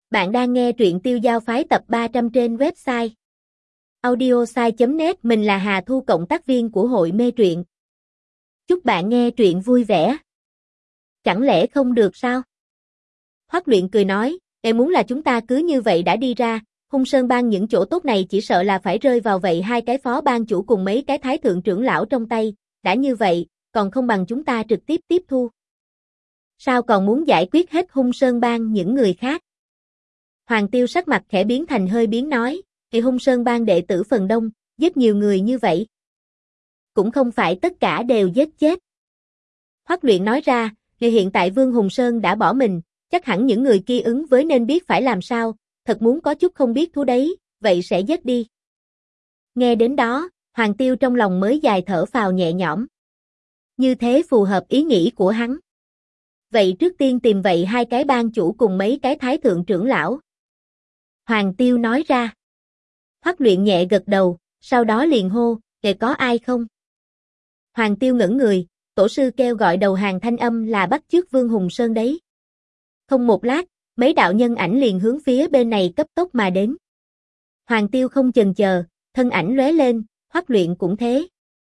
Bạn đang nghe truyện Tiêu Giao Phái tập 300 trên website audiosai.net. Mình là Hà Thu, cộng tác viên của hội mê truyện. Chúc bạn nghe truyện vui vẻ. Chẳng lẽ không được sao? Hoắc Luyện cười nói, em muốn là chúng ta cứ như vậy đã đi ra, Hung Sơn Bang những chỗ tốt này chỉ sợ là phải rơi vào vậy hai cái phó bang chủ cùng mấy cái thái thượng trưởng lão trong tay, đã như vậy, còn không bằng chúng ta trực tiếp tiếp thu. Sao còn muốn giải quyết hết Hung Sơn Bang những người khác? Hoàng Tiêu sắc mặt khẽ biến thành hơi biến nói, thì Hung Sơn Bang đệ tử phần đông, giết nhiều người như vậy. Cũng không phải tất cả đều giết chết. Hoắc Luyện nói ra, thì hiện tại Vương Hùng Sơn đã bỏ mình, chắc hẳn những người kia ứng với nên biết phải làm sao, thật muốn có chút không biết thú đấy, vậy sẽ giết đi. Nghe đến đó, Hoàng Tiêu trong lòng mới dài thở phào nhẹ nhõm. Như thế phù hợp ý nghĩ của hắn. Vậy trước tiên tìm vậy hai cái bang chủ cùng mấy cái thái thượng trưởng lão. Hoàng Tiêu nói ra. Hoắc Luyện nhẹ gật đầu, sau đó liền hô, kể có ai không? Hoàng Tiêu ngẩn người, tổ sư kêu gọi đầu hàng thanh âm là bắt chước Vương Hùng Sơn đấy. Không một lát, mấy đạo nhân ảnh liền hướng phía bên này cấp tốc mà đến. Hoàng Tiêu không chần chờ, thân ảnh lóe lên, Hoắc Luyện cũng thế.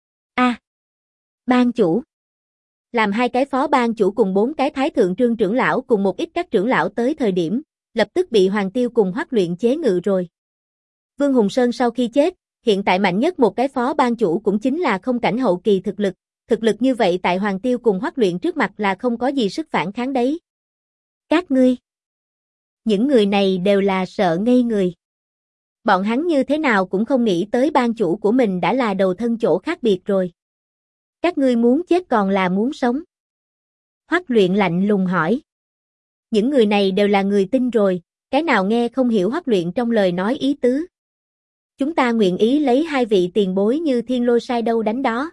Bang chủ. Làm hai cái phó bang chủ cùng bốn cái thái thượng trương trưởng lão cùng một ít các trưởng lão tới thời điểm, lập tức bị Hoàng Tiêu cùng Hoắc Luyện chế ngự rồi. Vương Hùng Sơn sau khi chết, hiện tại mạnh nhất một cái phó bang chủ cũng chính là không cảnh hậu kỳ thực lực như vậy tại Hoàng Tiêu cùng Hoắc Luyện trước mặt là không có gì sức phản kháng đấy. Các ngươi, những người này đều là sợ ngây người. Bọn hắn như thế nào cũng không nghĩ tới bang chủ của mình đã là đầu thân chỗ khác biệt rồi. Các ngươi muốn chết còn là muốn sống? Hoắc Luyện lạnh lùng hỏi. Những người này đều là người tin rồi, cái nào nghe không hiểu Hoắc Luyện trong lời nói ý tứ. Chúng ta nguyện ý lấy hai vị tiền bối như thiên lôi sai đâu đánh đó.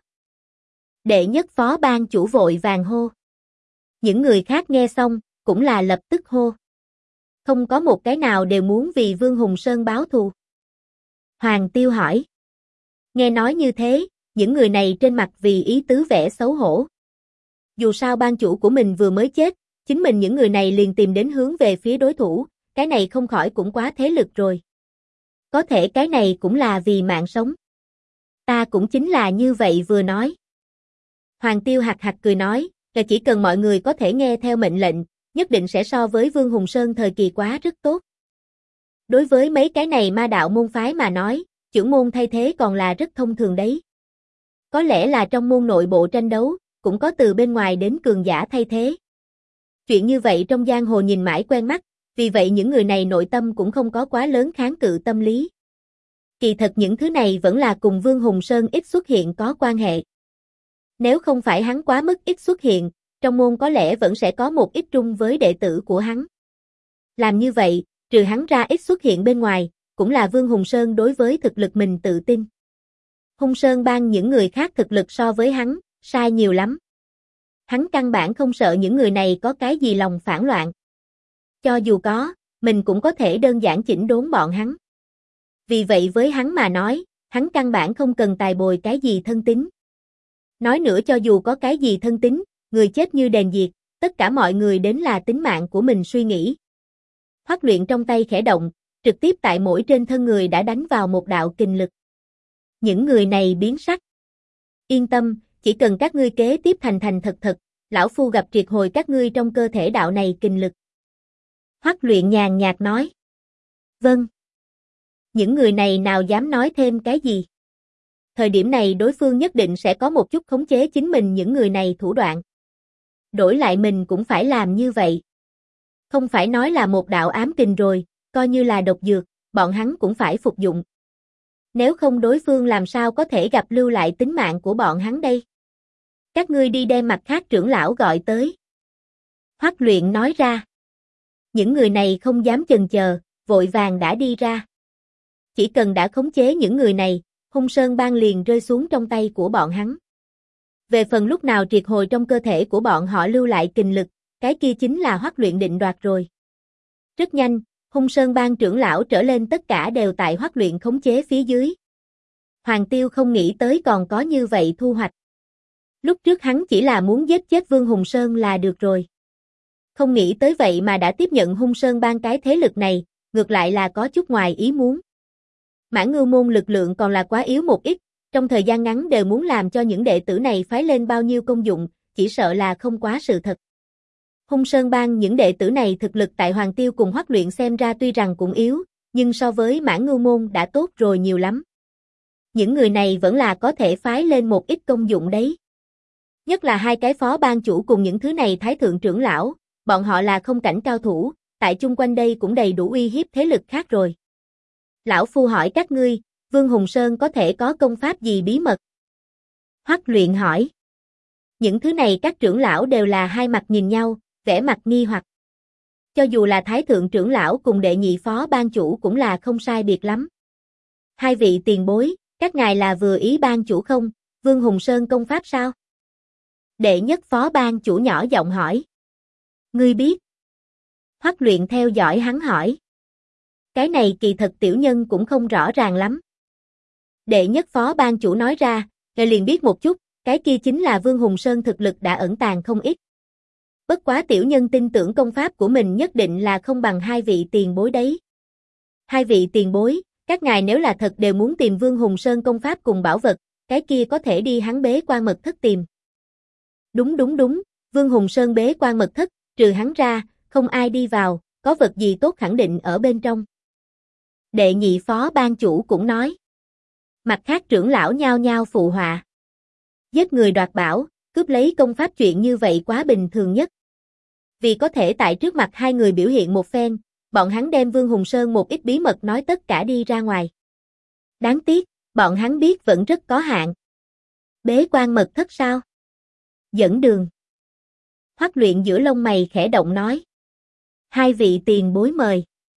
Đệ nhất phó bang chủ vội vàng hô. Những người khác nghe xong, cũng là lập tức hô. Không có một cái nào đều muốn vì Vương Hùng Sơn báo thù. Hoàng Tiêu hỏi. Nghe nói như thế, những người này trên mặt vì ý tứ vẻ xấu hổ. Dù sao bang chủ của mình vừa mới chết, chính mình những người này liền tìm đến hướng về phía đối thủ, cái này không khỏi cũng quá thế lực rồi. Có thể cái này cũng là vì mạng sống. Ta cũng chính là như vậy vừa nói. Hoàng Tiêu hạc hạc cười nói, là chỉ cần mọi người có thể nghe theo mệnh lệnh, nhất định sẽ so với Vương Hùng Sơn thời kỳ quá rất tốt. Đối với mấy cái này ma đạo môn phái mà nói, trưởng môn thay thế còn là rất thông thường đấy. Có lẽ là trong môn nội bộ tranh đấu, cũng có từ bên ngoài đến cường giả thay thế. Chuyện như vậy trong giang hồ nhìn mãi quen mắt, vì vậy những người này nội tâm cũng không có quá lớn kháng cự tâm lý. Kỳ thật những thứ này vẫn là cùng Vương Hùng Sơn ít xuất hiện có quan hệ. Nếu không phải hắn quá mức ít xuất hiện, trong môn có lẽ vẫn sẽ có một ít trung với đệ tử của hắn. Làm như vậy, trừ hắn ra ít xuất hiện bên ngoài, cũng là Vương Hùng Sơn đối với thực lực mình tự tin. Hung Sơn Bang những người khác thực lực so với hắn, sai nhiều lắm. Hắn căn bản không sợ những người này có cái gì lòng phản loạn. Cho dù có, mình cũng có thể đơn giản chỉnh đốn bọn hắn. Vì vậy với hắn mà nói, hắn căn bản không cần tài bồi cái gì thân tín. Nói nữa cho dù có cái gì thân tín, người chết như đèn diệt, tất cả mọi người đến là tính mạng của mình suy nghĩ. Hoắc Luyện trong tay khẽ động, trực tiếp tại mỗi trên thân người đã đánh vào một đạo kình lực. Những người này biến sắc. Yên tâm, chỉ cần các ngươi kế tiếp thành thật, lão phu gặp triệt hồi các ngươi trong cơ thể đạo này kình lực. Hoắc Luyện nhàn nhạt nói. Vâng. Những người này nào dám nói thêm cái gì? Thời điểm này đối phương nhất định sẽ có một chút khống chế chính mình những người này thủ đoạn. Đổi lại mình cũng phải làm như vậy. Không phải nói là một đạo ám kình rồi, coi như là độc dược, bọn hắn cũng phải phục dụng. Nếu không đối phương làm sao có thể gặp lưu lại tính mạng của bọn hắn đây? Các ngươi đi đem mặt khác trưởng lão gọi tới. Hoắc Luyện nói ra. Những người này không dám chần chờ, vội vàng đã đi ra. Chỉ cần đã khống chế những người này, Hung Sơn Bang liền rơi xuống trong tay của bọn hắn. Về phần lúc nào triệt hồi trong cơ thể của bọn họ lưu lại kình lực, cái kia chính là Hoắc Luyện định đoạt rồi. Rất nhanh, Hung Sơn Bang trưởng lão trở lên tất cả đều tại Hoắc Luyện khống chế phía dưới. Hoàng Tiêu không nghĩ tới còn có như vậy thu hoạch. Lúc trước hắn chỉ là muốn giết chết Vương Hùng Sơn là được rồi. Không nghĩ tới vậy mà đã tiếp nhận Hung Sơn Bang cái thế lực này, ngược lại là có chút ngoài ý muốn. Mãn Ngưu môn lực lượng còn là quá yếu một ít, trong thời gian ngắn đều muốn làm cho những đệ tử này phái lên bao nhiêu công dụng, chỉ sợ là không quá sự thật. Hung Sơn Bang những đệ tử này thực lực tại Hoàng Tiêu cùng Hoắc Luyện xem ra tuy rằng cũng yếu, nhưng so với Mãn Ngưu môn đã tốt rồi nhiều lắm. Những người này vẫn là có thể phái lên một ít công dụng đấy. Nhất là hai cái phó ban chủ cùng những thứ này thái thượng trưởng lão, bọn họ là không cảnh cao thủ, tại chung quanh đây cũng đầy đủ uy hiếp thế lực khác rồi. Lão Phu hỏi các ngươi, Vương Hùng Sơn có thể có công pháp gì bí mật? Hoắc Luyện hỏi. Những thứ này các trưởng lão đều là hai mặt nhìn nhau, vẻ mặt nghi hoặc. Cho dù là thái thượng trưởng lão cùng đệ nhị phó ban chủ cũng là không sai biệt lắm. Hai vị tiền bối, các ngài là vừa ý ban chủ không, Vương Hùng Sơn công pháp sao? Đệ nhất phó ban chủ nhỏ giọng hỏi. Ngươi biết? Hoắc Luyện theo dõi hắn hỏi. Cái này kỳ thật tiểu nhân cũng không rõ ràng lắm. Đệ nhất phó ban chủ nói ra, ngài liền biết một chút, cái kia chính là Vương Hùng Sơn thực lực đã ẩn tàng không ít. Bất quá tiểu nhân tin tưởng công pháp của mình nhất định là không bằng hai vị tiền bối đấy. Hai vị tiền bối, các ngài nếu là thật đều muốn tìm Vương Hùng Sơn công pháp cùng bảo vật, cái kia có thể đi hắn bế quan mật thất tìm. Đúng, Vương Hùng Sơn bế quan mật thất, trừ hắn ra, không ai đi vào, có vật gì tốt khẳng định ở bên trong. Đệ nhị phó ban chủ cũng nói. Mặt khác trưởng lão nhao nhao phụ họa. Giết người đoạt bảo, cướp lấy công pháp chuyện như vậy quá bình thường nhất. Vì có thể tại trước mặt hai người biểu hiện một phen, bọn hắn đem Vương Hùng Sơn một ít bí mật nói tất cả đi ra ngoài. Đáng tiếc, bọn hắn biết vẫn rất có hạn. Bế quan mật thất sao? Dẫn đường. Hoắc Luyện giữa lông mày khẽ động nói. Hai vị tiền bối mời.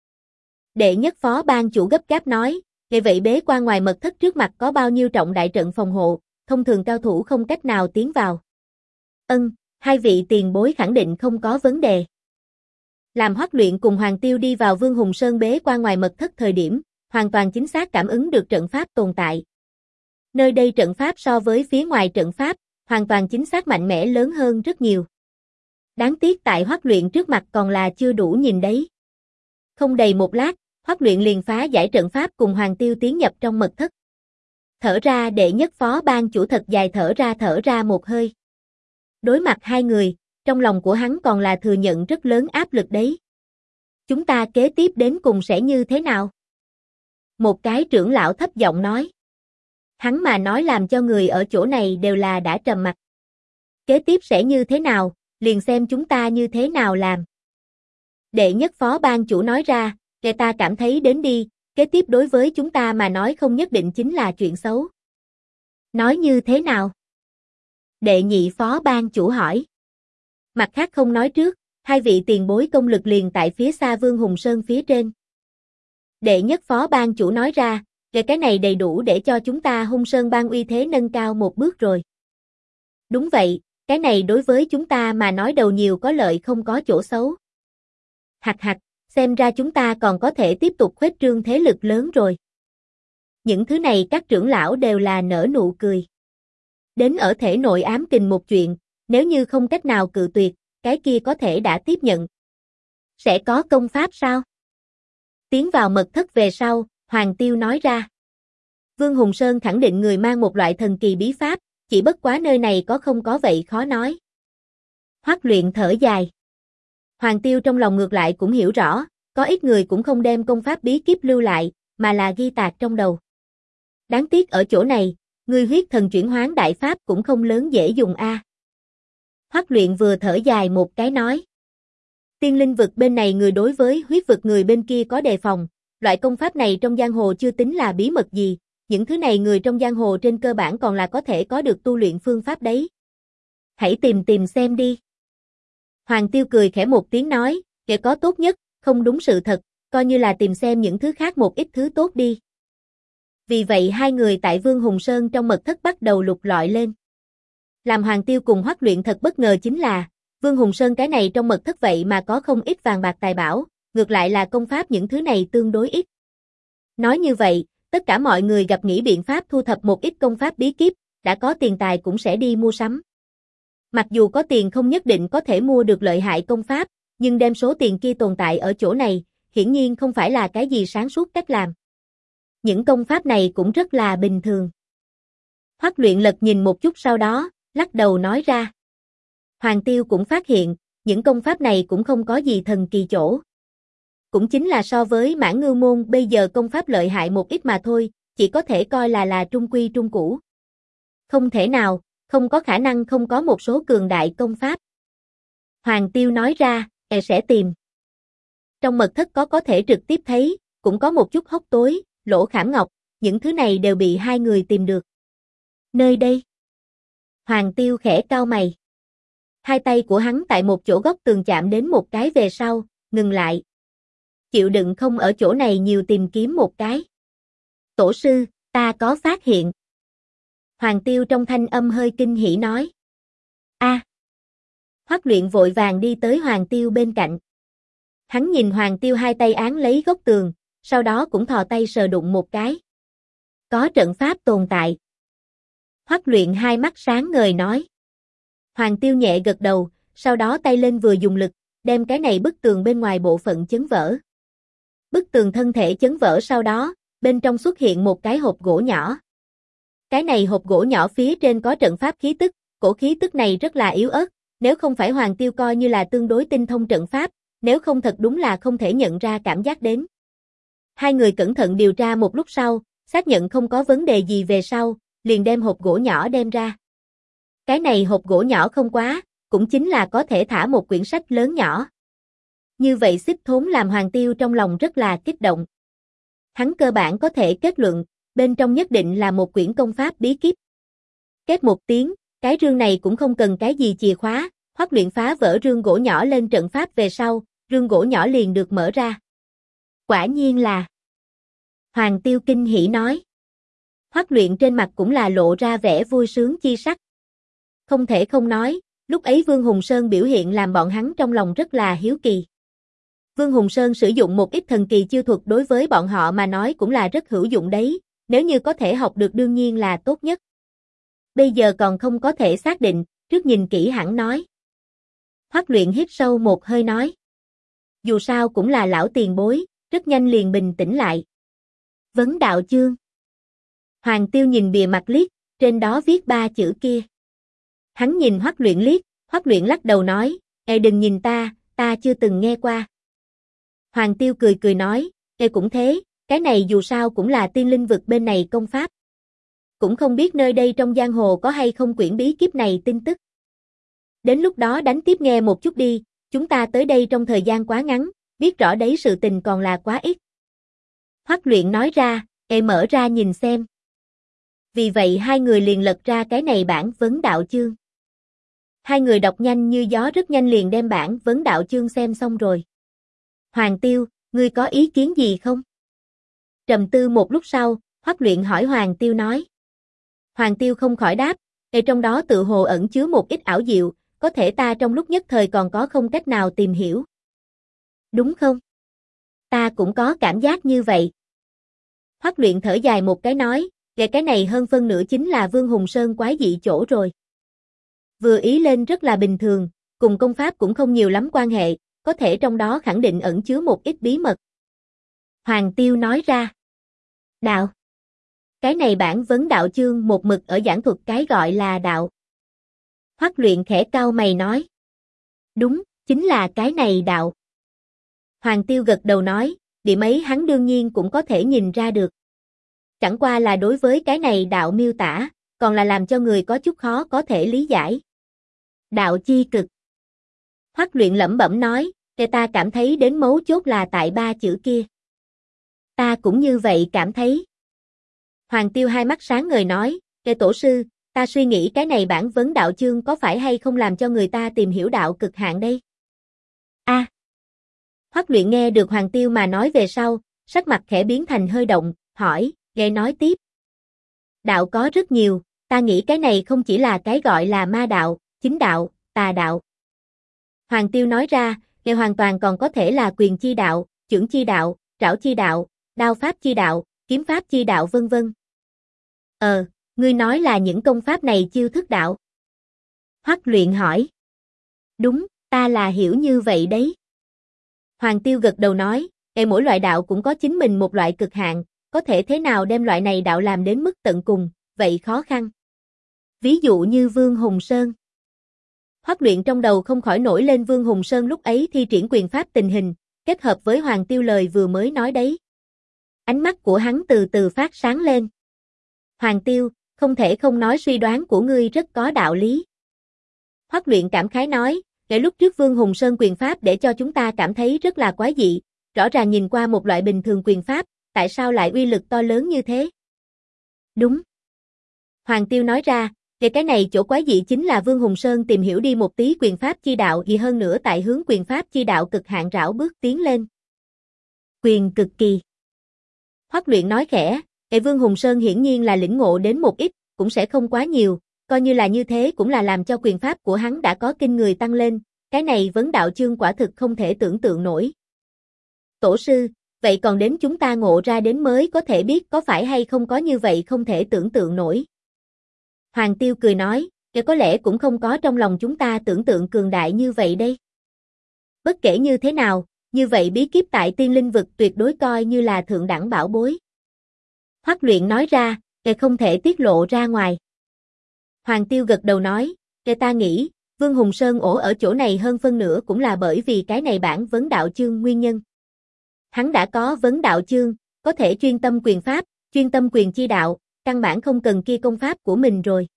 Đệ nhất phó ban chủ gấp gáp nói, vậy vậy bế quan ngoài mật thất trước mặt có bao nhiêu trọng đại trận phòng hộ, thông thường cao thủ không cách nào tiến vào. Hai vị tiền bối khẳng định không có vấn đề. Làm Hoắc Luyện cùng Hoàng Tiêu đi vào Vương Hùng Sơn bế quan ngoài mật thất thời điểm, hoàn toàn chính xác cảm ứng được trận pháp tồn tại. Nơi đây trận pháp so với phía ngoài trận pháp, hoàn toàn chính xác mạnh mẽ lớn hơn rất nhiều. Đáng tiếc tại Hoắc Luyện trước mặt còn là chưa đủ nhìn đấy. Không đầy một lát, Hoắc Luyện liền phá giải trận pháp cùng Hoàng Tiêu tiến nhập trong mật thất. Thở ra đệ nhất phó ban chủ thật dài thở ra một hơi. Đối mặt hai người, trong lòng của hắn còn là thừa nhận rất lớn áp lực đấy. Chúng ta kế tiếp đến cùng sẽ như thế nào? Một cái trưởng lão thấp giọng nói. Hắn mà nói làm cho người ở chỗ này đều là đã trầm mặc. Kế tiếp sẽ như thế nào, liền xem chúng ta như thế nào làm. Đệ nhất phó ban chủ nói ra, để ta cảm thấy đến đi, kế tiếp đối với chúng ta mà nói không nhất định chính là chuyện xấu. Nói như thế nào? Đệ nhị phó ban chủ hỏi. Mặt khác không nói trước, hai vị tiền bối công lực liền tại phía xa Vương Hùng Sơn phía trên. Đệ nhất phó ban chủ nói ra, về cái này đầy đủ để cho chúng ta Hung Sơn Bang uy thế nâng cao một bước rồi. Đúng vậy, cái này đối với chúng ta mà nói đầu nhiều có lợi không có chỗ xấu. Hạc hạc, xem ra chúng ta còn có thể tiếp tục khuếch trương thế lực lớn rồi. Những thứ này các trưởng lão đều là nở nụ cười. Đến ở thể nội ám kình một chuyện, nếu như không cách nào cự tuyệt, cái kia có thể đã tiếp nhận. Sẽ có công pháp sao? Tiến vào mật thất về sau, Hoàng Tiêu nói ra. Vương Hùng Sơn khẳng định người mang một loại thần kỳ bí pháp, chỉ bất quá nơi này có không có vậy khó nói. Hoắc Luyện thở dài. Hoàng Tiêu trong lòng ngược lại cũng hiểu rõ, có ít người cũng không đem công pháp bí kíp lưu lại, mà là ghi tạc trong đầu. Đáng tiếc ở chỗ này, ngươi huyết thần chuyển hoán đại pháp cũng không lớn dễ dùng a. Hoắc Luyện vừa thở dài một cái nói. Tiên linh vực bên này người đối với huyết vực người bên kia có đề phòng, loại công pháp này trong giang hồ chưa tính là bí mật gì, những thứ này người trong giang hồ trên cơ bản còn là có thể có được tu luyện phương pháp đấy. Hãy tìm xem đi. Hoàng Tiêu cười khẽ một tiếng nói, kẻ có tốt nhất, không đúng sự thật, coi như là tìm xem những thứ khác một ít thứ tốt đi. Vì vậy hai người tại Vương Hùng Sơn trong mật thất bắt đầu lục lọi lên. Làm Hoàng Tiêu cùng Hoắc Luyện thật bất ngờ chính là, Vương Hùng Sơn cái này trong mật thất vậy mà có không ít vàng bạc tài bảo, ngược lại là công pháp những thứ này tương đối ít. Nói như vậy, tất cả mọi người gặp nghĩ biện pháp thu thập một ít công pháp bí kíp, đã có tiền tài cũng sẽ đi mua sắm. Mặc dù có tiền không nhất định có thể mua được lợi hại công pháp, nhưng đem số tiền kia tồn tại ở chỗ này, hiển nhiên không phải là cái gì sáng suốt cách làm. Những công pháp này cũng rất là bình thường. Hoắc Luyện lật nhìn một chút sau đó, lắc đầu nói ra. Hoàng Tiêu cũng phát hiện, những công pháp này cũng không có gì thần kỳ chỗ. Cũng chính là so với Mãn Ngưu môn bây giờ công pháp lợi hại một ít mà thôi, chỉ có thể coi là trung quy trung cũ. Không thể nào, không có khả năng không có một số cường đại công pháp. Hoàng Tiêu nói ra, sẽ tìm. Trong mật thất có thể trực tiếp thấy, cũng có một chút hốc tối, lỗ khảm ngọc, những thứ này đều bị hai người tìm được. Nơi đây. Hoàng Tiêu khẽ cau mày. Hai tay của hắn tại một chỗ góc tường chạm đến một cái về sau, ngừng lại. Chịu đựng không ở chỗ này nhiều tìm kiếm một cái. Tổ sư, ta có phát hiện. Hoàng Tiêu trong thanh âm hơi kinh hỉ nói. Hoắc Luyện vội vàng đi tới Hoàng Tiêu bên cạnh. Hắn nhìn Hoàng Tiêu hai tay án lấy góc tường, sau đó cũng thò tay sờ đụng một cái. Có trận pháp tồn tại. Hoắc Luyện hai mắt sáng ngời nói. Hoàng Tiêu nhẹ gật đầu, sau đó tay lên vừa dùng lực, đem cái này bức tường bên ngoài bộ phận chấn vỡ. Bức tường thân thể chấn vỡ sau đó, bên trong xuất hiện một cái hộp gỗ nhỏ. Cái này hộp gỗ nhỏ phía trên có trận pháp khí tức, cổ khí tức này rất là yếu ớt, nếu không phải Hoàng Tiêu coi như là tương đối tinh thông trận pháp, nếu không thật đúng là không thể nhận ra cảm giác đến. Hai người cẩn thận điều tra một lúc sau, xác nhận không có vấn đề gì về sau, liền đem hộp gỗ nhỏ đem ra. Cái này hộp gỗ nhỏ không quá, cũng chính là có thể thả một quyển sách lớn nhỏ. Như vậy xích thốn làm Hoàng Tiêu trong lòng rất là kích động. Hắn cơ bản có thể kết luận, bên trong nhất định là một quyển công pháp bí kíp. Két một tiếng, cái rương này cũng không cần cái gì chìa khóa, Hoắc Luyện phá vỡ rương gỗ nhỏ lên trận pháp về sau, rương gỗ nhỏ liền được mở ra. Quả nhiên là. Hoàng Tiêu kinh hỉ nói. Hoắc Luyện trên mặt cũng là lộ ra vẻ vui sướng chi sắc. Không thể không nói, lúc ấy Vương Hùng Sơn biểu hiện làm bọn hắn trong lòng rất là hiếu kỳ. Vương Hùng Sơn sử dụng một ít thần kỳ chiêu thuật đối với bọn họ mà nói cũng là rất hữu dụng đấy, nếu như có thể học được đương nhiên là tốt nhất. Bây giờ còn không có thể xác định, trước nhìn kỹ hẳn nói. Hoắc Luyện hít sâu một hơi nói. Dù sao cũng là lão tiền bối, rất nhanh liền bình tĩnh lại. Vấn đạo chương. Hoàng Tiêu nhìn bìa mặt liếc, trên đó viết 3 chữ kia. Hắn nhìn Hoắc Luyện liếc, Hoắc Luyện lắc đầu nói, đừng nhìn ta chưa từng nghe qua. Hoàng Tiêu cười cười nói, cũng thế, cái này dù sao cũng là tiên linh vực bên này công pháp. Cũng không biết nơi đây trong giang hồ có hay không quyển bí kíp này tin tức. Đến lúc đó đánh tiếp nghe một chút đi, chúng ta tới đây trong thời gian quá ngắn, biết rõ đấy sự tình còn là quá ít. Hoắc Luyện nói ra, mở ra nhìn xem. Vì vậy hai người liền lật ra cái này bản vấn đạo chương. Hai người đọc nhanh như gió rất nhanh liền đem bản vấn đạo chương xem xong rồi. Hoàng Tiêu, ngươi có ý kiến gì không? Trầm tư một lúc sau, Hoắc Luyện hỏi Hoàng Tiêu nói. Hoàng Tiêu không khỏi đáp, trong đó tự hồ ẩn chứa một ít ảo diệu, có thể ta trong lúc nhất thời còn có không cách nào tìm hiểu. Đúng không? Ta cũng có cảm giác như vậy. Hoắc Luyện thở dài một cái nói, cái này hơn phân nửa chính là Vương Hùng Sơn quái dị chỗ rồi. Vừa ý lên rất là bình thường, cùng công pháp cũng không nhiều lắm quan hệ, có thể trong đó khẳng định ẩn chứa một ít bí mật. Hoàng Tiêu nói ra. Đạo. Cái này bản vấn đạo chương một mực ở giảng thuật cái gọi là đạo. Hoắc Luyện khẽ cau mày nói. Đúng, chính là cái này đạo. Hoàng Tiêu gật đầu nói, điểm ấy hắn đương nhiên cũng có thể nhìn ra được. Chẳng qua là đối với cái này đạo miêu tả, còn là làm cho người có chút khó có thể lý giải. Đạo chi cực. Hoắc Luyện lẩm bẩm nói, ta cảm thấy đến mấu chốt là tại 3 chữ kia. Ta cũng như vậy cảm thấy. Hoàng Tiêu hai mắt sáng ngời nói, tổ sư, ta suy nghĩ cái này bản vấn đạo chương có phải hay không làm cho người ta tìm hiểu đạo cực hạn đây? Hoắc Luyện nghe được Hoàng Tiêu mà nói về sau, sắc mặt khẽ biến thành hơi động, hỏi, nghe nói tiếp. Đạo có rất nhiều, ta nghĩ cái này không chỉ là cái gọi là ma đạo, chính đạo, tà đạo. Hoàng Tiêu nói ra, hoàn toàn còn có thể là quyền chi đạo, chưởng chi đạo, trảo chi đạo, đao pháp chi đạo, kiếm pháp chi đạo vân vân. Ngươi nói là những công pháp này chiêu thức đạo. Hoắc Luyện hỏi. Đúng, ta là hiểu như vậy đấy. Hoàng Tiêu gật đầu nói, mỗi loại đạo cũng có chính mình một loại cực hạn, có thể thế nào đem loại này đạo làm đến mức tận cùng, vậy khó khăn. Ví dụ như Vương Hùng Sơn. Hoắc Luyện trong đầu không khỏi nổi lên Vương Hùng Sơn lúc ấy thi triển quyền pháp tình hình, kết hợp với Hoàng Tiêu lời vừa mới nói đấy. Ánh mắt của hắn từ từ phát sáng lên. Hoàng Tiêu, không thể không nói suy đoán của ngươi rất có đạo lý. Hoắc Luyện cảm khái nói, lúc trước Vương Hùng Sơn quyền pháp để cho chúng ta cảm thấy rất là quái dị, rõ ràng nhìn qua một loại bình thường quyền pháp, tại sao lại uy lực to lớn như thế? Đúng. Hoàng Tiêu nói ra, cái này chỗ quái dị chính là Vương Hùng Sơn tìm hiểu đi một tí quyền pháp chi đạo gì hơn nữa tại hướng quyền pháp chi đạo cực hạn rảo bước tiến lên. Quyền cực kỳ. Hoắc Luyện nói khẽ, Vương Hùng Sơn hiển nhiên là lĩnh ngộ đến một ít, cũng sẽ không quá nhiều, coi như là như thế cũng là làm cho quyền pháp của hắn đã có kinh người tăng lên, cái này vấn đạo chương quả thực không thể tưởng tượng nổi. Tổ sư, vậy còn đến chúng ta ngộ ra đến mới có thể biết có phải hay không có như vậy không thể tưởng tượng nổi. Hoàng Tiêu cười nói, có lẽ cũng không có trong lòng chúng ta tưởng tượng cường đại như vậy đây. Bất kể như thế nào, như vậy bí kíp tại tiên linh vực tuyệt đối coi như là thượng đẳng bảo bối. Hoắc Luyện nói ra, không thể tiết lộ ra ngoài. Hoàng Tiêu gật đầu nói, ta nghĩ, Vương Hùng Sơn ổ ở chỗ này hơn phân nửa cũng là bởi vì cái này bản vấn đạo chương nguyên nhân. Hắn đã có vấn đạo chương, có thể chuyên tâm quyền pháp, chuyên tâm quyền chi đạo, căn bản không cần kia công pháp của mình rồi.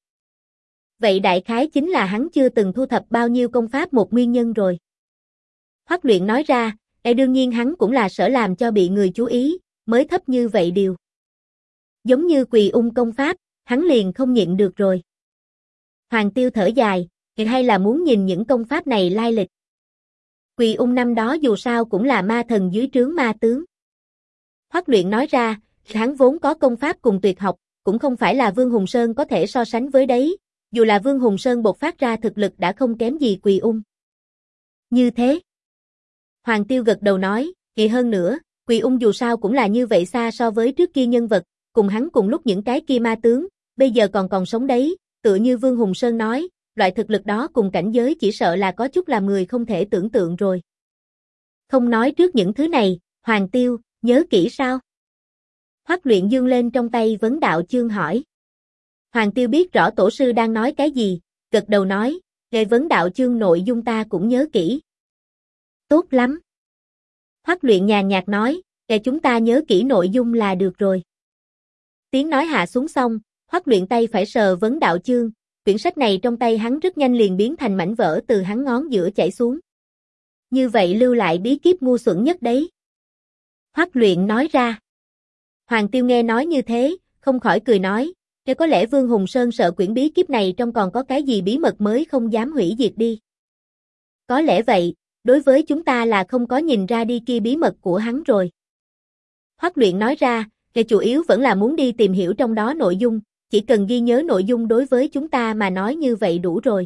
Vậy đại khái chính là hắn chưa từng thu thập bao nhiêu công pháp một nguyên nhân rồi. Hoắc Luyện nói ra, đương nhiên hắn cũng là sợ làm cho bị người chú ý, mới thấp như vậy điều. Giống như Quỳ Ung công pháp, hắn liền không nhịn được rồi. Hoàng Tiêu thở dài, hay là muốn nhìn những công pháp này lai lịch. Quỳ Ung năm đó dù sao cũng là ma thần dưới trướng ma tướng. Hoắc Luyện nói ra, hắn vốn có công pháp cùng tuyệt học, cũng không phải là Vương Hùng Sơn có thể so sánh với đấy, dù là Vương Hùng Sơn bộc phát ra thực lực đã không kém gì Quỳ Ung. Như thế. Hoàng Tiêu gật đầu nói, hơn nữa, Quỳ Ung dù sao cũng là như vậy xa so với trước kia nhân vật, cùng hắn cùng lúc những cái kia ma tướng, bây giờ còn sống đấy, tựa như Vương Hùng Sơn nói, loại thực lực đó cùng cảnh giới chỉ sợ là có chút làm người không thể tưởng tượng rồi. Không nói trước những thứ này, Hoàng Tiêu, nhớ kỹ sao? Hoắc Luyện dương lên trong tay vấn đạo chương hỏi. Hoàng Tiêu biết rõ tổ sư đang nói cái gì, gật đầu nói, về vấn đạo chương nội dung ta cũng nhớ kỹ. Tốt lắm. Hoắc Luyện nhàn nhạt nói, chúng ta nhớ kỹ nội dung là được rồi. Tiếng nói hạ xuống xong, Hoắc Luyện tay phải sờ vấn đạo chương, quyển sách này trong tay hắn rất nhanh liền biến thành mảnh vỡ từ hắn ngón giữa chảy xuống. Như vậy lưu lại bí kíp ngu xuẩn nhất đấy. Hoắc Luyện nói ra. Hoàng Tiêu nghe nói như thế, không khỏi cười nói, có lẽ Vương Hùng Sơn sợ quyển bí kíp này trong còn có cái gì bí mật mới không dám hủy diệt đi. Có lẽ vậy, đối với chúng ta là không có nhìn ra đi kia bí mật của hắn rồi. Hoắc Luyện nói ra, chủ yếu vẫn là muốn đi tìm hiểu trong đó nội dung, chỉ cần ghi nhớ nội dung đối với chúng ta mà nói như vậy đủ rồi.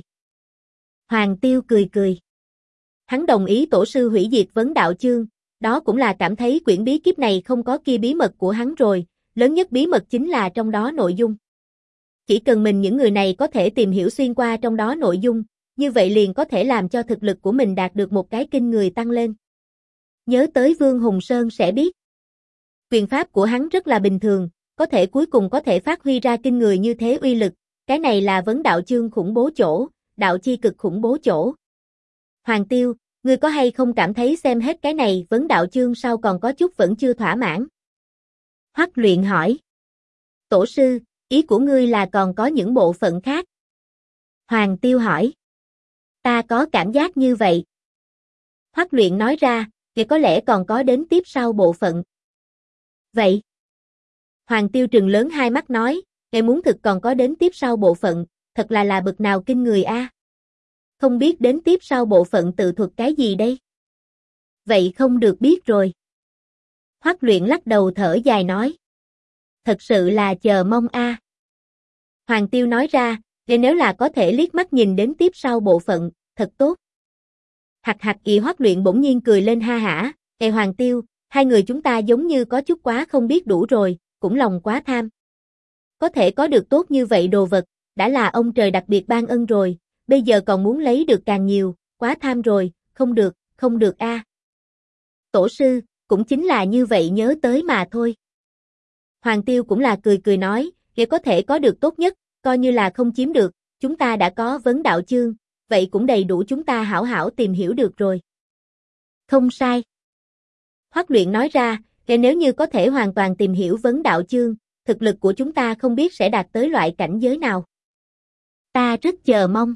Hoàng Tiêu cười cười. Hắn đồng ý tổ sư hủy diệt vấn đạo chương, đó cũng là cảm thấy quyển bí kíp này không có kia bí mật của hắn rồi, lớn nhất bí mật chính là trong đó nội dung. Chỉ cần mình những người này có thể tìm hiểu xuyên qua trong đó nội dung, như vậy liền có thể làm cho thực lực của mình đạt được một cái kinh người tăng lên. Nhớ tới Vương Hùng Sơn sẽ biết. Quyền pháp của hắn rất là bình thường, có thể cuối cùng có thể phát huy ra kinh người như thế uy lực, cái này là vấn đạo chương khủng bố chỗ, đạo chi cực khủng bố chỗ. Hoàng Tiêu, ngươi có hay không cảm thấy xem hết cái này vấn đạo chương sau còn có chút vẫn chưa thỏa mãn? Hoắc Luyện hỏi. Tổ sư, ý của ngươi là còn có những bộ phận khác? Hoàng Tiêu hỏi. Ta có cảm giác như vậy. Hoắc Luyện nói ra, thì có lẽ còn có đến tiếp sau bộ phận. Vậy? Hoàng Tiêu trừng lớn hai mắt nói, nghe muốn thực còn có đến tiếp sau bộ phận, thật là bực nào kinh người a. Không biết đến tiếp sau bộ phận tự thuật cái gì đây? Vậy không được biết rồi. Hoắc Luyện lắc đầu thở dài nói. Thật sự là chờ mong a. Hoàng Tiêu nói ra, nếu là có thể liếc mắt nhìn đến tiếp sau bộ phận, thật tốt. Hạc hạc kỳ Hoắc Luyện bỗng nhiên cười lên ha hả, Hoàng Tiêu, hai người chúng ta giống như có chút quá không biết đủ rồi, cũng lòng quá tham. Có thể có được tốt như vậy đồ vật, đã là ông trời đặc biệt ban ân rồi, bây giờ còn muốn lấy được càng nhiều, quá tham rồi, không được a. Tổ sư, cũng chính là như vậy nhớ tới mà thôi. Hoàng Tiêu cũng là cười cười nói, để có thể có được tốt nhất, coi như là không chiếm được, chúng ta đã có vấn đạo chương, vậy cũng đầy đủ chúng ta hảo hảo tìm hiểu được rồi. Không sai. Hoắc Luyện nói ra, nếu như có thể hoàn toàn tìm hiểu vấn đạo chương, thực lực của chúng ta không biết sẽ đạt tới loại cảnh giới nào. Ta rất chờ mong.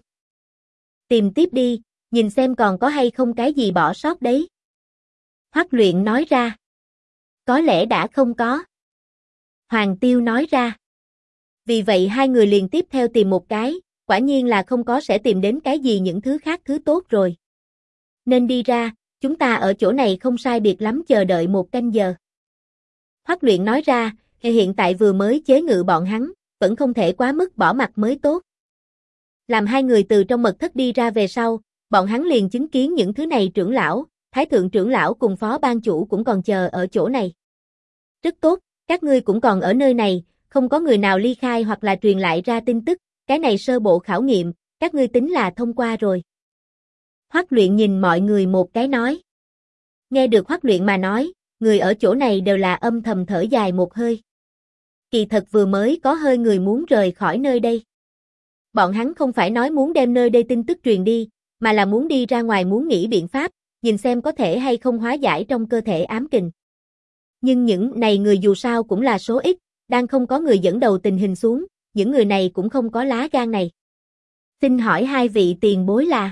Tìm tiếp đi, nhìn xem còn có hay không cái gì bỏ sót đấy. Hoắc Luyện nói ra. Có lẽ đã không có. Hoàng Tiêu nói ra. Vì vậy hai người liền tiếp theo tìm một cái, quả nhiên là không có sẽ tìm đến cái gì những thứ khác thứ tốt rồi. Nên đi ra, chúng ta ở chỗ này không sai biệt lắm chờ đợi 1 canh giờ. Hoắc Luyện nói ra, hiện tại vừa mới chế ngự bọn hắn, vẫn không thể quá mức bỏ mặt mới tốt. Làm hai người từ trong mật thất đi ra về sau, bọn hắn liền chứng kiến những thứ này trưởng lão, thái thượng trưởng lão cùng phó ban chủ cũng còn chờ ở chỗ này. Rất tốt, các ngươi cũng còn ở nơi này, không có người nào ly khai hoặc là truyền lại ra tin tức, cái này sơ bộ khảo nghiệm, các ngươi tính là thông qua rồi. Hoắc Luyện nhìn mọi người một cái nói. Nghe được Hoắc Luyện mà nói, người ở chỗ này đều là âm thầm thở dài một hơi. Kỳ thật vừa mới có hơi người muốn rời khỏi nơi đây. Bọn hắn không phải nói muốn đem nơi đây tin tức truyền đi, mà là muốn đi ra ngoài muốn nghĩ biện pháp, nhìn xem có thể hay không hóa giải trong cơ thể ám kình. Nhưng những này người dù sao cũng là số ít, đang không có người dẫn đầu tình hình xuống, những người này cũng không có lá gan này. Xin hỏi hai vị tiền bối là?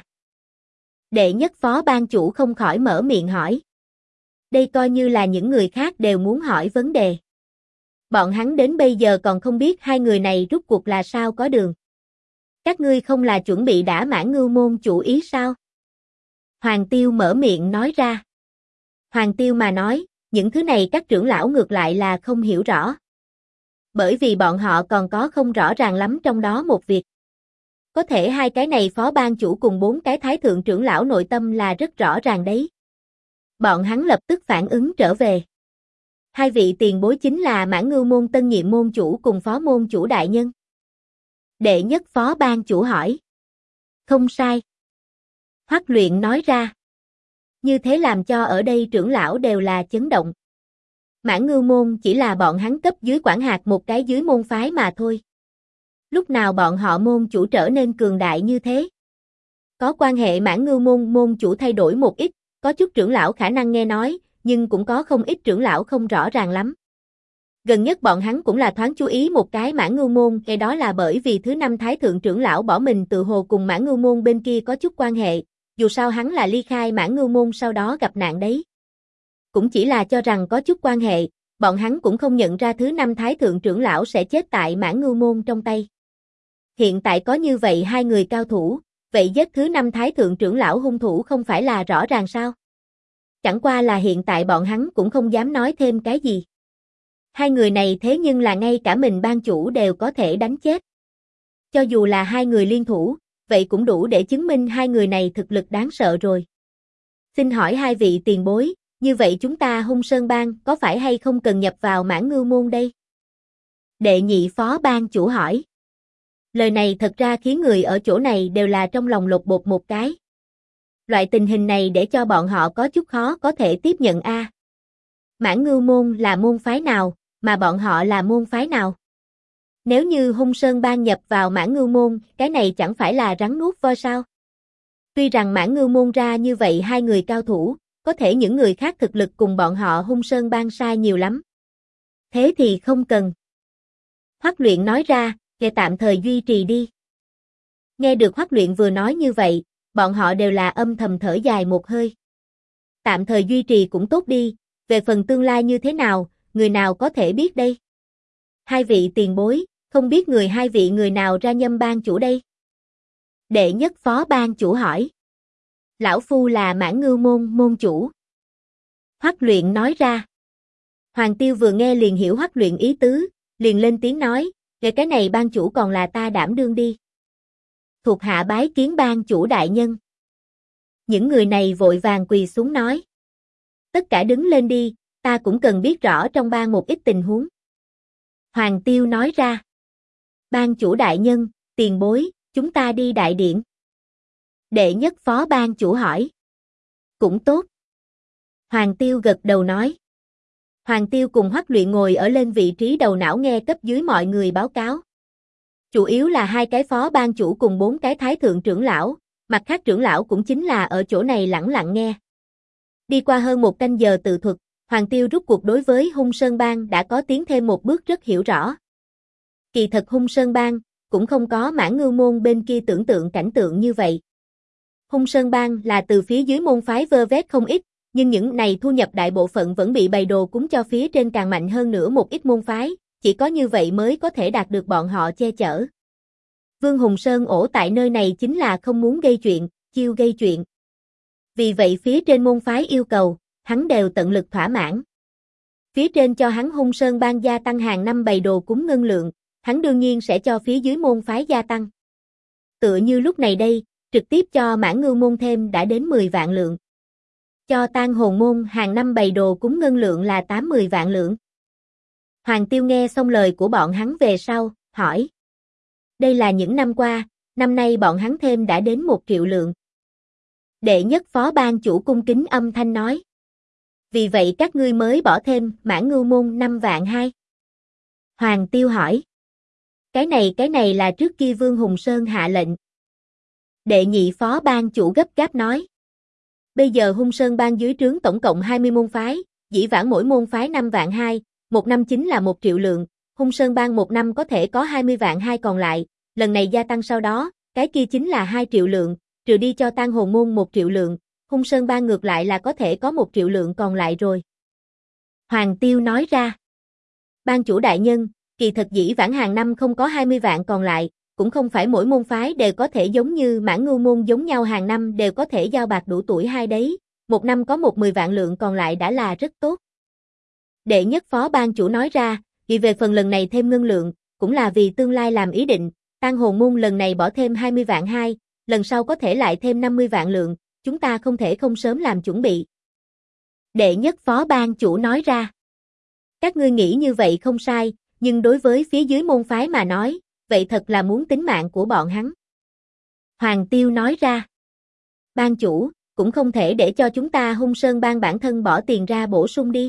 Đệ nhất phó ban chủ không khỏi mở miệng hỏi. Đây coi như là những người khác đều muốn hỏi vấn đề. Bọn hắn đến bây giờ còn không biết hai người này rút cuộc là sao có đường. Các ngươi không là chuẩn bị đã Mãn Ngưu môn chủ ý sao? Hoàng Tiêu mở miệng nói ra. Hoàng Tiêu mà nói, những thứ này các trưởng lão ngược lại là không hiểu rõ. Bởi vì bọn họ còn có không rõ ràng lắm trong đó một việc. Có thể hai cái này phó ban chủ cùng 4 cái thái thượng trưởng lão nội tâm là rất rõ ràng đấy. Bọn hắn lập tức phản ứng trở về. Hai vị tiền bối chính là Mãn Ngưu môn tân nhiệm môn chủ cùng phó môn chủ đại nhân. Đệ nhất phó ban chủ hỏi. Không sai. Hoắc Luyện nói ra. Như thế làm cho ở đây trưởng lão đều là chấn động. Mãn Ngưu môn chỉ là bọn hắn cấp dưới quản hạt một cái dưới môn phái mà thôi. Lúc nào bọn họ môn chủ trở nên cường đại như thế? Có quan hệ Mãn Ngưu môn môn chủ thay đổi một ít, có chút trưởng lão khả năng nghe nói, nhưng cũng có không ít trưởng lão không rõ ràng lắm. Gần nhất bọn hắn cũng là thoáng chú ý một cái Mãn Ngưu môn, cái đó là bởi vì thứ 5 thái thượng trưởng lão bỏ mình tự hồ cùng Mãn Ngưu môn bên kia có chút quan hệ, dù sao hắn là ly khai Mãn Ngưu môn sau đó gặp nạn đấy. Cũng chỉ là cho rằng có chút quan hệ, bọn hắn cũng không nhận ra thứ 5 thái thượng trưởng lão sẽ chết tại Mãn Ngưu môn trong tay. Hiện tại có như vậy hai người cao thủ, vậy giết thứ 5 thái thượng trưởng lão hung thủ không phải là rõ ràng sao? Chẳng qua là hiện tại bọn hắn cũng không dám nói thêm cái gì. Hai người này thế nhưng là ngay cả mình ban chủ đều có thể đánh chết. Cho dù là hai người liên thủ, vậy cũng đủ để chứng minh hai người này thực lực đáng sợ rồi. Xin hỏi hai vị tiền bối, như vậy chúng ta Hung Sơn Bang có phải hay không cần nhập vào Mãn Ngưu môn đây? Đệ nhị phó ban chủ hỏi. Lời này thật ra khiến người ở chỗ này đều là trong lòng lột bột một cái. Loại tình hình này để cho bọn họ có chút khó có thể tiếp nhận a. Mãn Ngưu môn là môn phái nào, mà bọn họ là môn phái nào? Nếu như Hung Sơn Bang nhập vào Mãn Ngưu môn, cái này chẳng phải là rắn nuốt voi sao? Tuy rằng Mãn Ngưu môn ra như vậy hai người cao thủ, có thể những người khác thực lực cùng bọn họ Hung Sơn Bang sai nhiều lắm. Thế thì không cần. Hoắc Luyện nói ra, để tạm thời duy trì đi. Nghe được Hoắc Luyện vừa nói như vậy, bọn họ đều là âm thầm thở dài một hơi. Tạm thời duy trì cũng tốt đi, về phần tương lai như thế nào, người nào có thể biết đây? Hai vị tiền bối, không biết hai vị người nào ra nhâm ban chủ đây? Đệ nhất phó ban chủ hỏi. Lão Phu là Mãn Ngưu môn môn chủ. Hoắc Luyện nói ra. Hoàng Tiêu vừa nghe liền hiểu Hoắc Luyện ý tứ, liền lên tiếng nói, về cái này ban chủ còn là ta đảm đương đi. Thuộc hạ bái kiến ban chủ đại nhân. Những người này vội vàng quỳ xuống nói. Tất cả đứng lên đi, ta cũng cần biết rõ trong bang một ít tình huống. Hoàng Tiêu nói ra. Ban chủ đại nhân, tiền bối, chúng ta đi đại điện. Đệ nhất phó ban chủ hỏi. Cũng tốt. Hoàng Tiêu gật đầu nói. Hoàng Tiêu cùng Hoắc Luyện ngồi ở lên vị trí đầu não nghe cấp dưới mọi người báo cáo. Chủ yếu là 2 cái phó ban chủ cùng 4 cái thái thượng trưởng lão, mặt khác trưởng lão cũng chính là ở chỗ này lẳng lặng nghe. Đi qua hơn 1 canh giờ tự thuật, Hoàng Tiêu rút cuộc đối với Hung Sơn Bang đã có tiến thêm một bước rất hiểu rõ. Kỳ thật Hung Sơn Bang cũng không có Mãn Ngưu môn bên kia tưởng tượng cảnh tượng như vậy. Hung Sơn Bang là từ phía dưới môn phái vơ vét không ít, nhưng những này thu nhập đại bộ phận vẫn bị bày đồ cúng cho phía trên càng mạnh hơn nữa một ít môn phái, chỉ có như vậy mới có thể đạt được bọn họ che chở. Vương Hùng Sơn ổ tại nơi này chính là không muốn gây chuyện, chiêu gây chuyện. Vì vậy phía trên môn phái yêu cầu, hắn đều tận lực thỏa mãn. Phía trên cho hắn Hung Sơn Bang gia tăng hàng năm bày đồ cúng ngân lượng, hắn đương nhiên sẽ cho phía dưới môn phái gia tăng. Tựa như lúc này đây, trực tiếp cho Mãn Ngưu môn thêm đã đến 10 vạn lượng. Cho Tang Hồn môn hàng năm bày đồ cúng ngân lượng là 80 vạn lượng. Hoàng Tiêu nghe xong lời của bọn hắn về sau, hỏi. Đây là những năm qua, năm nay bọn hắn thêm đã đến 1 triệu lượng. Đệ nhất phó ban chủ cung kính âm thanh nói. Vì vậy các ngươi mới bỏ thêm Mãn Ngưu môn 5 vạn 2. Hoàng Tiêu hỏi. Cái này là trước kia Vương Hùng Sơn hạ lệnh. Đệ nhị phó ban chủ gấp gáp nói. Bây giờ Hung Sơn Bang dưới trướng tổng cộng 20 môn phái, dĩ vãng mỗi môn phái 5 vạn 2, một năm chính là 1 triệu lượng, Hung Sơn Bang một năm có thể có 20 vạn 2 còn lại, lần này gia tăng sau đó, cái kia chính là 2 triệu lượng, trừ đi cho Tang Hồn môn 1 triệu lượng, Hung Sơn Bang ngược lại là có thể có 1 triệu lượng còn lại rồi. Hoàng Tiêu nói ra. Ban chủ đại nhân, kỳ thật dĩ vãng hàng năm không có 20 vạn còn lại, cũng không phải mỗi môn phái đều có thể giống như Mãn Ngưu môn giống nhau hàng năm đều có thể giao bạc đủ tuổi 2 đấy, một năm có 10 vạn lượng còn lại đã là rất tốt. Đệ nhất phó ban chủ nói ra, vì về phần lần này thêm ngân lượng, cũng là vì tương lai làm ý định, Tang Hồn môn lần này bỏ thêm 20 vạn 2, lần sau có thể lại thêm 50 vạn lượng, chúng ta không thể không sớm làm chuẩn bị. Đệ nhất phó ban chủ nói ra. Các ngươi nghĩ như vậy không sai, nhưng đối với phía dưới môn phái mà nói, vậy thật là muốn tính mạng của bọn hắn. Hoàng Tiêu nói ra. Ban chủ, cũng không thể để cho chúng ta Hung Sơn Bang bản thân bỏ tiền ra bổ sung đi.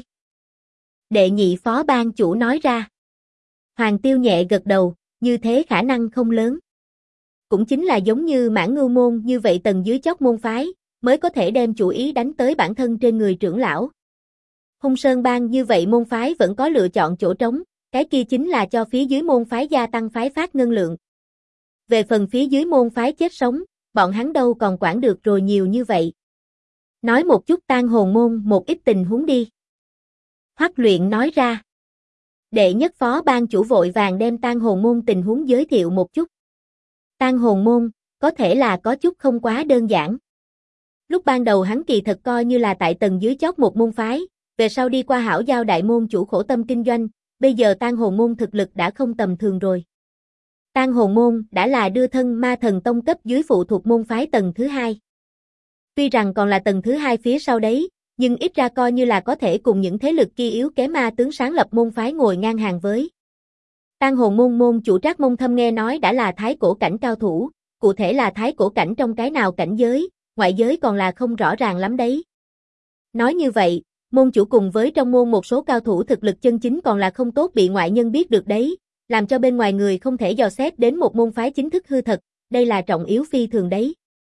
Đệ nhị phó ban chủ nói ra. Hoàng Tiêu nhẹ gật đầu, như thế khả năng không lớn. Cũng chính là giống như Mãn Ngưu môn như vậy tầng dưới chót môn phái, mới có thể đem chủ ý đánh tới bản thân trên người trưởng lão. Hung Sơn Bang như vậy môn phái vẫn có lựa chọn chỗ trống, cái kia chính là cho phía dưới môn phái gia tăng phái phát ngân lượng. Về phần phía dưới môn phái chết sống, bọn hắn đâu còn quản được rồi nhiều như vậy. Nói một chút Tang Hồn môn một ít tình huống đi. Hoắc Luyện nói ra. Đệ nhất phó ban chủ vội vàng đem Tang Hồn môn tình huống giới thiệu một chút. Tang Hồn môn, có thể là có chút không quá đơn giản. Lúc ban đầu hắn kỳ thật coi như là tại tầng dưới chót một môn phái, về sau đi qua hảo giao đại môn chủ khổ tâm kinh doanh, bây giờ Tang Hồn môn thực lực đã không tầm thường rồi. Tang Hồn môn đã là đưa thân Ma Thần Tông cấp dưới phụ thuộc môn phái tầng thứ 2. Tuy rằng còn là tầng thứ 2 phía sau đấy, nhưng ít ra coi như là có thể cùng những thế lực kia yếu kém ma tướng sáng lập môn phái ngồi ngang hàng với. Tang Hồn môn môn chủ Trác Mông Thâm nghe nói đã là thái cổ cảnh cao thủ, cụ thể là thái cổ cảnh trong cái nào cảnh giới, ngoại giới còn là không rõ ràng lắm đấy. Nói như vậy, môn chủ cùng với trong môn một số cao thủ thực lực chân chính còn là không tốt bị ngoại nhân biết được đấy, làm cho bên ngoài người không thể dò xét đến một môn phái chính thức hư thật, đây là trọng yếu phi thường đấy.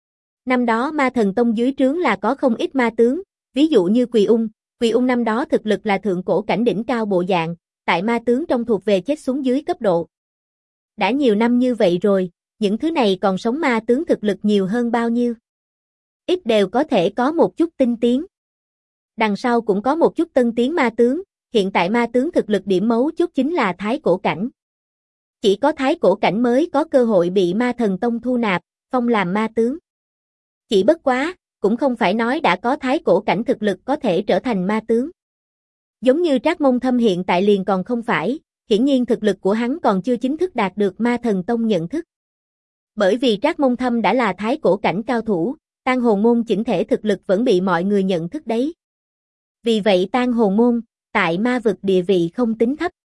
Năm đó Ma Thần Tông dưới trướng là có không ít ma tướng, ví dụ như Quỳ Ung năm đó thực lực là thượng cổ cảnh đỉnh cao bộ dạng, tại ma tướng trong thuộc về chết xuống dưới cấp độ. Đã nhiều năm như vậy rồi, những thứ này còn sống ma tướng thực lực nhiều hơn bao nhiêu? Ít đều có thể có một chút tinh tiến. Đằng sau cũng có một chút tân tiến ma tướng, hiện tại ma tướng thực lực điểm mấu chốt chính là thái cổ cảnh. Chỉ có thái cổ cảnh mới có cơ hội bị Ma Thần Tông thu nạp, phong làm ma tướng. Chỉ bất quá, cũng không phải nói đã có thái cổ cảnh thực lực có thể trở thành ma tướng. Giống như Trác Mông Thâm hiện tại liền còn không phải, hiển nhiên thực lực của hắn còn chưa chính thức đạt được Ma Thần Tông nhận thức. Bởi vì Trác Mông Thâm đã là thái cổ cảnh cao thủ, Tang Hồn môn chỉnh thể thực lực vẫn bị mọi người nhận thức đấy. Vì vậy Tang Hồn môn, tại ma vực địa vị không tính thấp.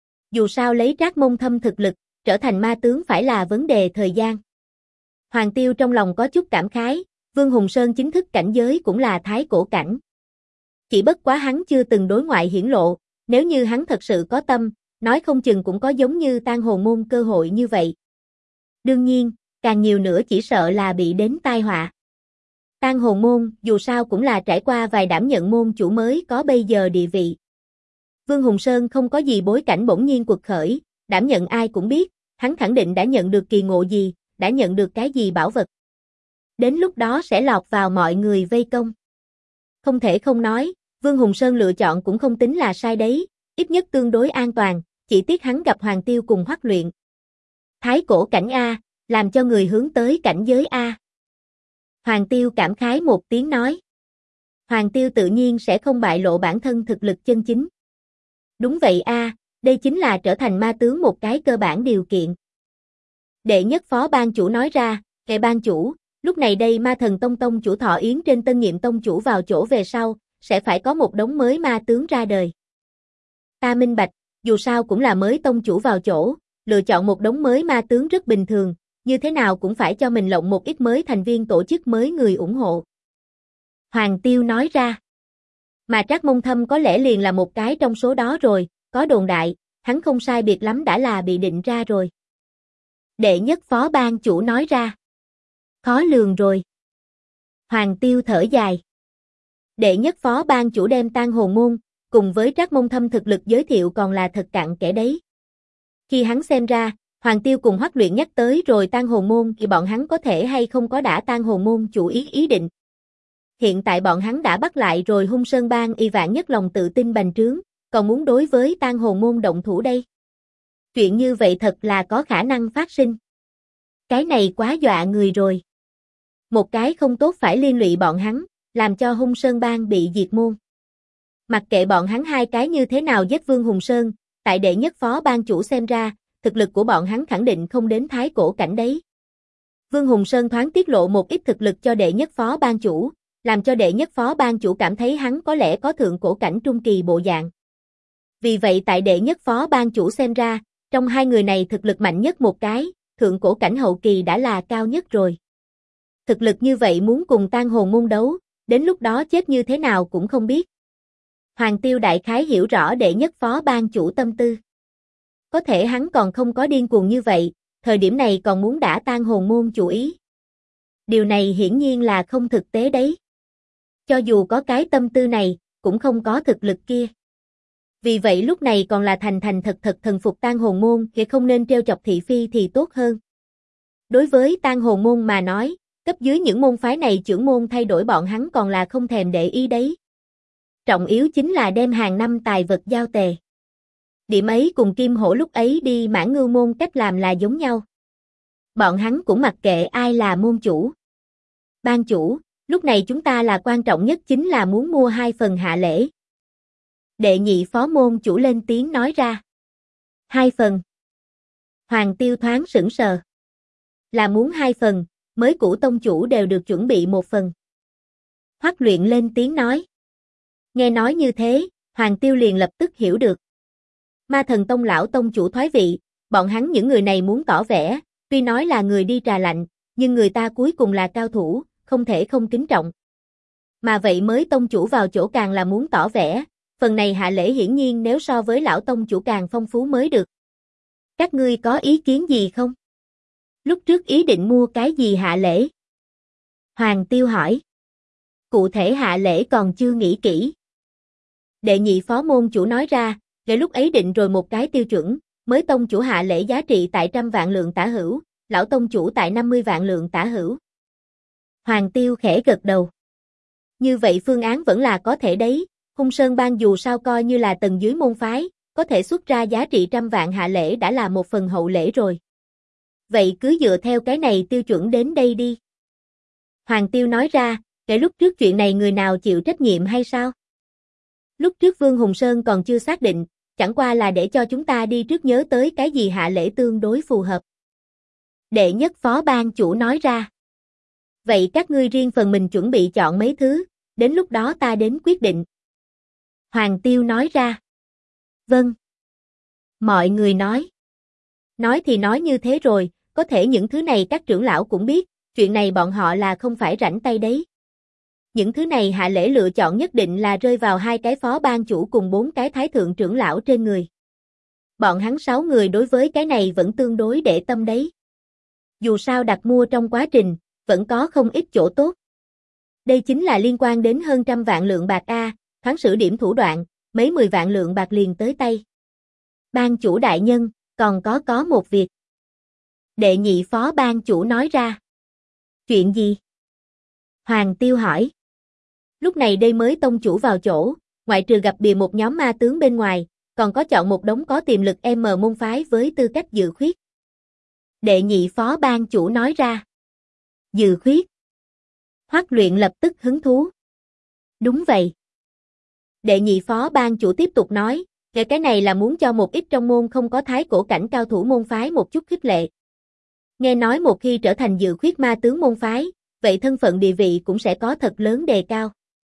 Dù sao lấy Trác Mông Thâm thực lực, trở thành ma tướng phải là vấn đề thời gian. Hoàng Tiêu trong lòng có chút cảm khái, Vương Hùng Sơn chính thức cảnh giới cũng là thái cổ cảnh. Chỉ bất quá hắn chưa từng đối ngoại hiển lộ, nếu như hắn thật sự có tâm, nói không chừng cũng có giống như Tang Hồ Môn cơ hội như vậy. Đương nhiên, càng nhiều nữa chỉ sợ là bị đến tai họa. Tang Hồ Môn dù sao cũng là trải qua vài đảm nhận môn chủ mới có bây giờ địa vị. Vương Hùng Sơn không có gì bối cảnh bỗng nhiên quật khởi, đảm nhận ai cũng biết, hắn khẳng định đã nhận được kỳ ngộ gì, đã nhận được cái gì bảo vật. Đến lúc đó sẽ lọt vào mọi người vây công. Không thể không nói, Vương Hùng Sơn lựa chọn cũng không tính là sai đấy, ít nhất tương đối an toàn, chỉ tiếc hắn gặp Hoàng Tiêu cùng Hoắc Luyện. Thái cổ cảnh A, làm cho người hướng tới cảnh giới A. Hoàng Tiêu cảm khái một tiếng nói. Hoàng Tiêu tự nhiên sẽ không bại lộ bản thân thực lực chân chính. Đúng vậy A, đây chính là trở thành ma tướng một cái cơ bản điều kiện. Đệ nhất phó ban chủ nói ra, kệ ban chủ, lúc này đây ma thần tông tông chủ thọ yến trên tân nhiệm tông chủ vào chỗ về sau, sẽ phải có một đống mới ma tướng ra đời. Ta minh bạch, dù sao cũng là mới tông chủ vào chỗ, lựa chọn một đống mới ma tướng rất bình thường, như thế nào cũng phải cho mình lộng một ít mới thành viên tổ chức mới người ủng hộ. Hoàng Tiêu nói ra. Mà Trác Mông Thâm có lẽ liền là một cái trong số đó rồi, có đồn đại, hắn không sai biệt lắm đã là bị định ra rồi. Đệ nhất phó ban chủ nói ra. Khó lường rồi. Hoàng Tiêu thở dài. Đệ nhất phó ban chủ đem Tang Hồ Môn, cùng với Trác Mông Thâm thực lực giới thiệu còn là thật cặn kẽ đấy. Khi hắn xem ra, Hoàng Tiêu cùng Hoắc Luyện nhắc tới rồi Tang Hồ Môn thì bọn hắn có thể hay không có đã Tang Hồ Môn chủ ý định. Hiện tại bọn hắn đã bắt lại rồi Hung Sơn Bang y vạn nhất lòng tự tin bành trướng, còn muốn đối với Tang Hồ Môn động thủ đây. Chuyện như vậy thật là có khả năng phát sinh. Cái này quá dọa người rồi. Một cái không tốt phải liên lụy bọn hắn, làm cho Hung Sơn Bang bị diệt môn. Mặc kệ bọn hắn hai cái như thế nào giết Vương Hùng Sơn, tại đệ nhất phó ban chủ xem ra, thực lực của bọn hắn khẳng định không đến thái cổ cảnh đấy. Vương Hùng Sơn thoáng tiết lộ một ít thực lực cho đệ nhất phó ban chủ, làm cho đệ nhất phó ban chủ cảm thấy hắn có lẽ có thượng cổ cảnh trung kỳ bộ dạng. Vì vậy tại đệ nhất phó ban chủ xem ra, trong hai người này thực lực mạnh nhất một cái, thượng cổ cảnh hậu kỳ đã là cao nhất rồi. Thực lực như vậy muốn cùng Tang Hồ Môn đấu, đến lúc đó chết như thế nào cũng không biết. Hoàng Tiêu đại khái hiểu rõ đệ nhất phó ban chủ tâm tư. Có thể hắn còn không có điên cuồng như vậy, thời điểm này còn muốn đả Tang Hồ Môn chủ ý. Điều này hiển nhiên là không thực tế đấy. Cho dù có cái tâm tư này, cũng không có thực lực kia. Vì vậy lúc này còn là thành thật thần phục Tang Hồ Môn thì không nên trêu chọc thị phi thì tốt hơn. Đối với Tang Hồ Môn mà nói, cấp dưới những môn phái này trưởng môn thay đổi bọn hắn còn là không thèm để ý đấy. Trọng yếu chính là đem hàng năm tài vật giao tề. Điểm ấy cùng Kim Hổ lúc ấy đi Mãn Ngưu môn cách làm là giống nhau. Bọn hắn cũng mặc kệ ai là môn chủ. Ban chủ, lúc này chúng ta là quan trọng nhất chính là muốn mua 2 phần hạ lễ. Đệ nhị phó môn chủ lên tiếng nói ra. 2 phần. Hoàng Tiêu thoáng sững sờ. Là muốn 2 phần, mới cũ tông chủ đều được chuẩn bị 1 phần. Hoắc Luyện lên tiếng nói. Nghe nói như thế, Hoàng Tiêu liền lập tức hiểu được. Ma thần tông lão tông chủ thoái vị, bọn hắn những người này muốn tỏ vẻ, tuy nói là người đi trà lạnh, nhưng người ta cuối cùng là cao thủ, không thể không kính trọng. Mà vậy mới tông chủ vào chỗ càng là muốn tỏ vẻ, phần này hạ lễ hiển nhiên nếu so với lão tông chủ càng phong phú mới được. Các ngươi có ý kiến gì không? Lúc trước ý định mua cái gì hạ lễ? Hoàng Tiêu hỏi. Cụ thể hạ lễ còn chưa nghĩ kỹ. Đệ nhị phó môn chủ nói ra, để lúc ấy định rồi một cái tiêu chuẩn, mới tông chủ hạ lễ giá trị tại 100 vạn lượng tả hữu, lão tông chủ tại 50 vạn lượng tả hữu. Hoàng Tiêu khẽ gật đầu. Như vậy phương án vẫn là có thể đấy, Hung Sơn Bang dù sao coi như là tầng dưới môn phái, có thể xuất ra giá trị 100 vạn hạ lễ đã là một phần hậu lễ rồi. Vậy cứ dựa theo cái này tiêu chuẩn đến đây đi. Hoàng Tiêu nói ra, kể lúc trước chuyện này người nào chịu trách nhiệm hay sao? Lúc trước Vương Hùng Sơn còn chưa xác định, chẳng qua là để cho chúng ta đi trước nhớ tới cái gì hạ lễ tương đối phù hợp. Đệ nhất phó ban chủ nói ra. Vậy các ngươi riêng phần mình chuẩn bị chọn mấy thứ, đến lúc đó ta đến quyết định. Hoàng Tiêu nói ra. Vâng. Mọi người nói. Nói thì nói như thế rồi, có thể những thứ này các trưởng lão cũng biết, chuyện này bọn họ là không phải rảnh tay đấy. những thứ này hạ lễ lựa chọn nhất định là rơi vào 2 cái phó ban chủ cùng 4 cái thái thượng trưởng lão trên người. Bọn hắn 6 người đối với cái này vẫn tương đối để tâm đấy. Dù sao đặt mua trong quá trình, vẫn có không ít chỗ tốt. Đây chính là liên quan đến hơn 100 vạn lượng bạc A, thoáng sử điểm thủ đoạn, mấy 10 vạn lượng bạc liền tới tay. Ban chủ đại nhân, còn có một việc. Đệ nhị phó ban chủ nói ra. Chuyện gì? Hoàng Tiêu hỏi. Lúc này đây mới tông chủ vào chỗ, ngoại trừ gặp bìa một nhóm ma tướng bên ngoài, còn có chọn một đống có tiềm lực M môn phái với tư cách dự khuyết. Đệ nhị phó ban chủ nói ra. Dự khuyết. Hoắc Luyện lập tức hứng thú. Đúng vậy. Đệ nhị phó ban chủ tiếp tục nói, cái này là muốn cho một ít trong môn không có thái cổ cảnh cao thủ môn phái một chút khích lệ. Nghe nói một khi trở thành dự khuyết ma tướng môn phái, vậy thân phận địa vị cũng sẽ có thật lớn đề cao.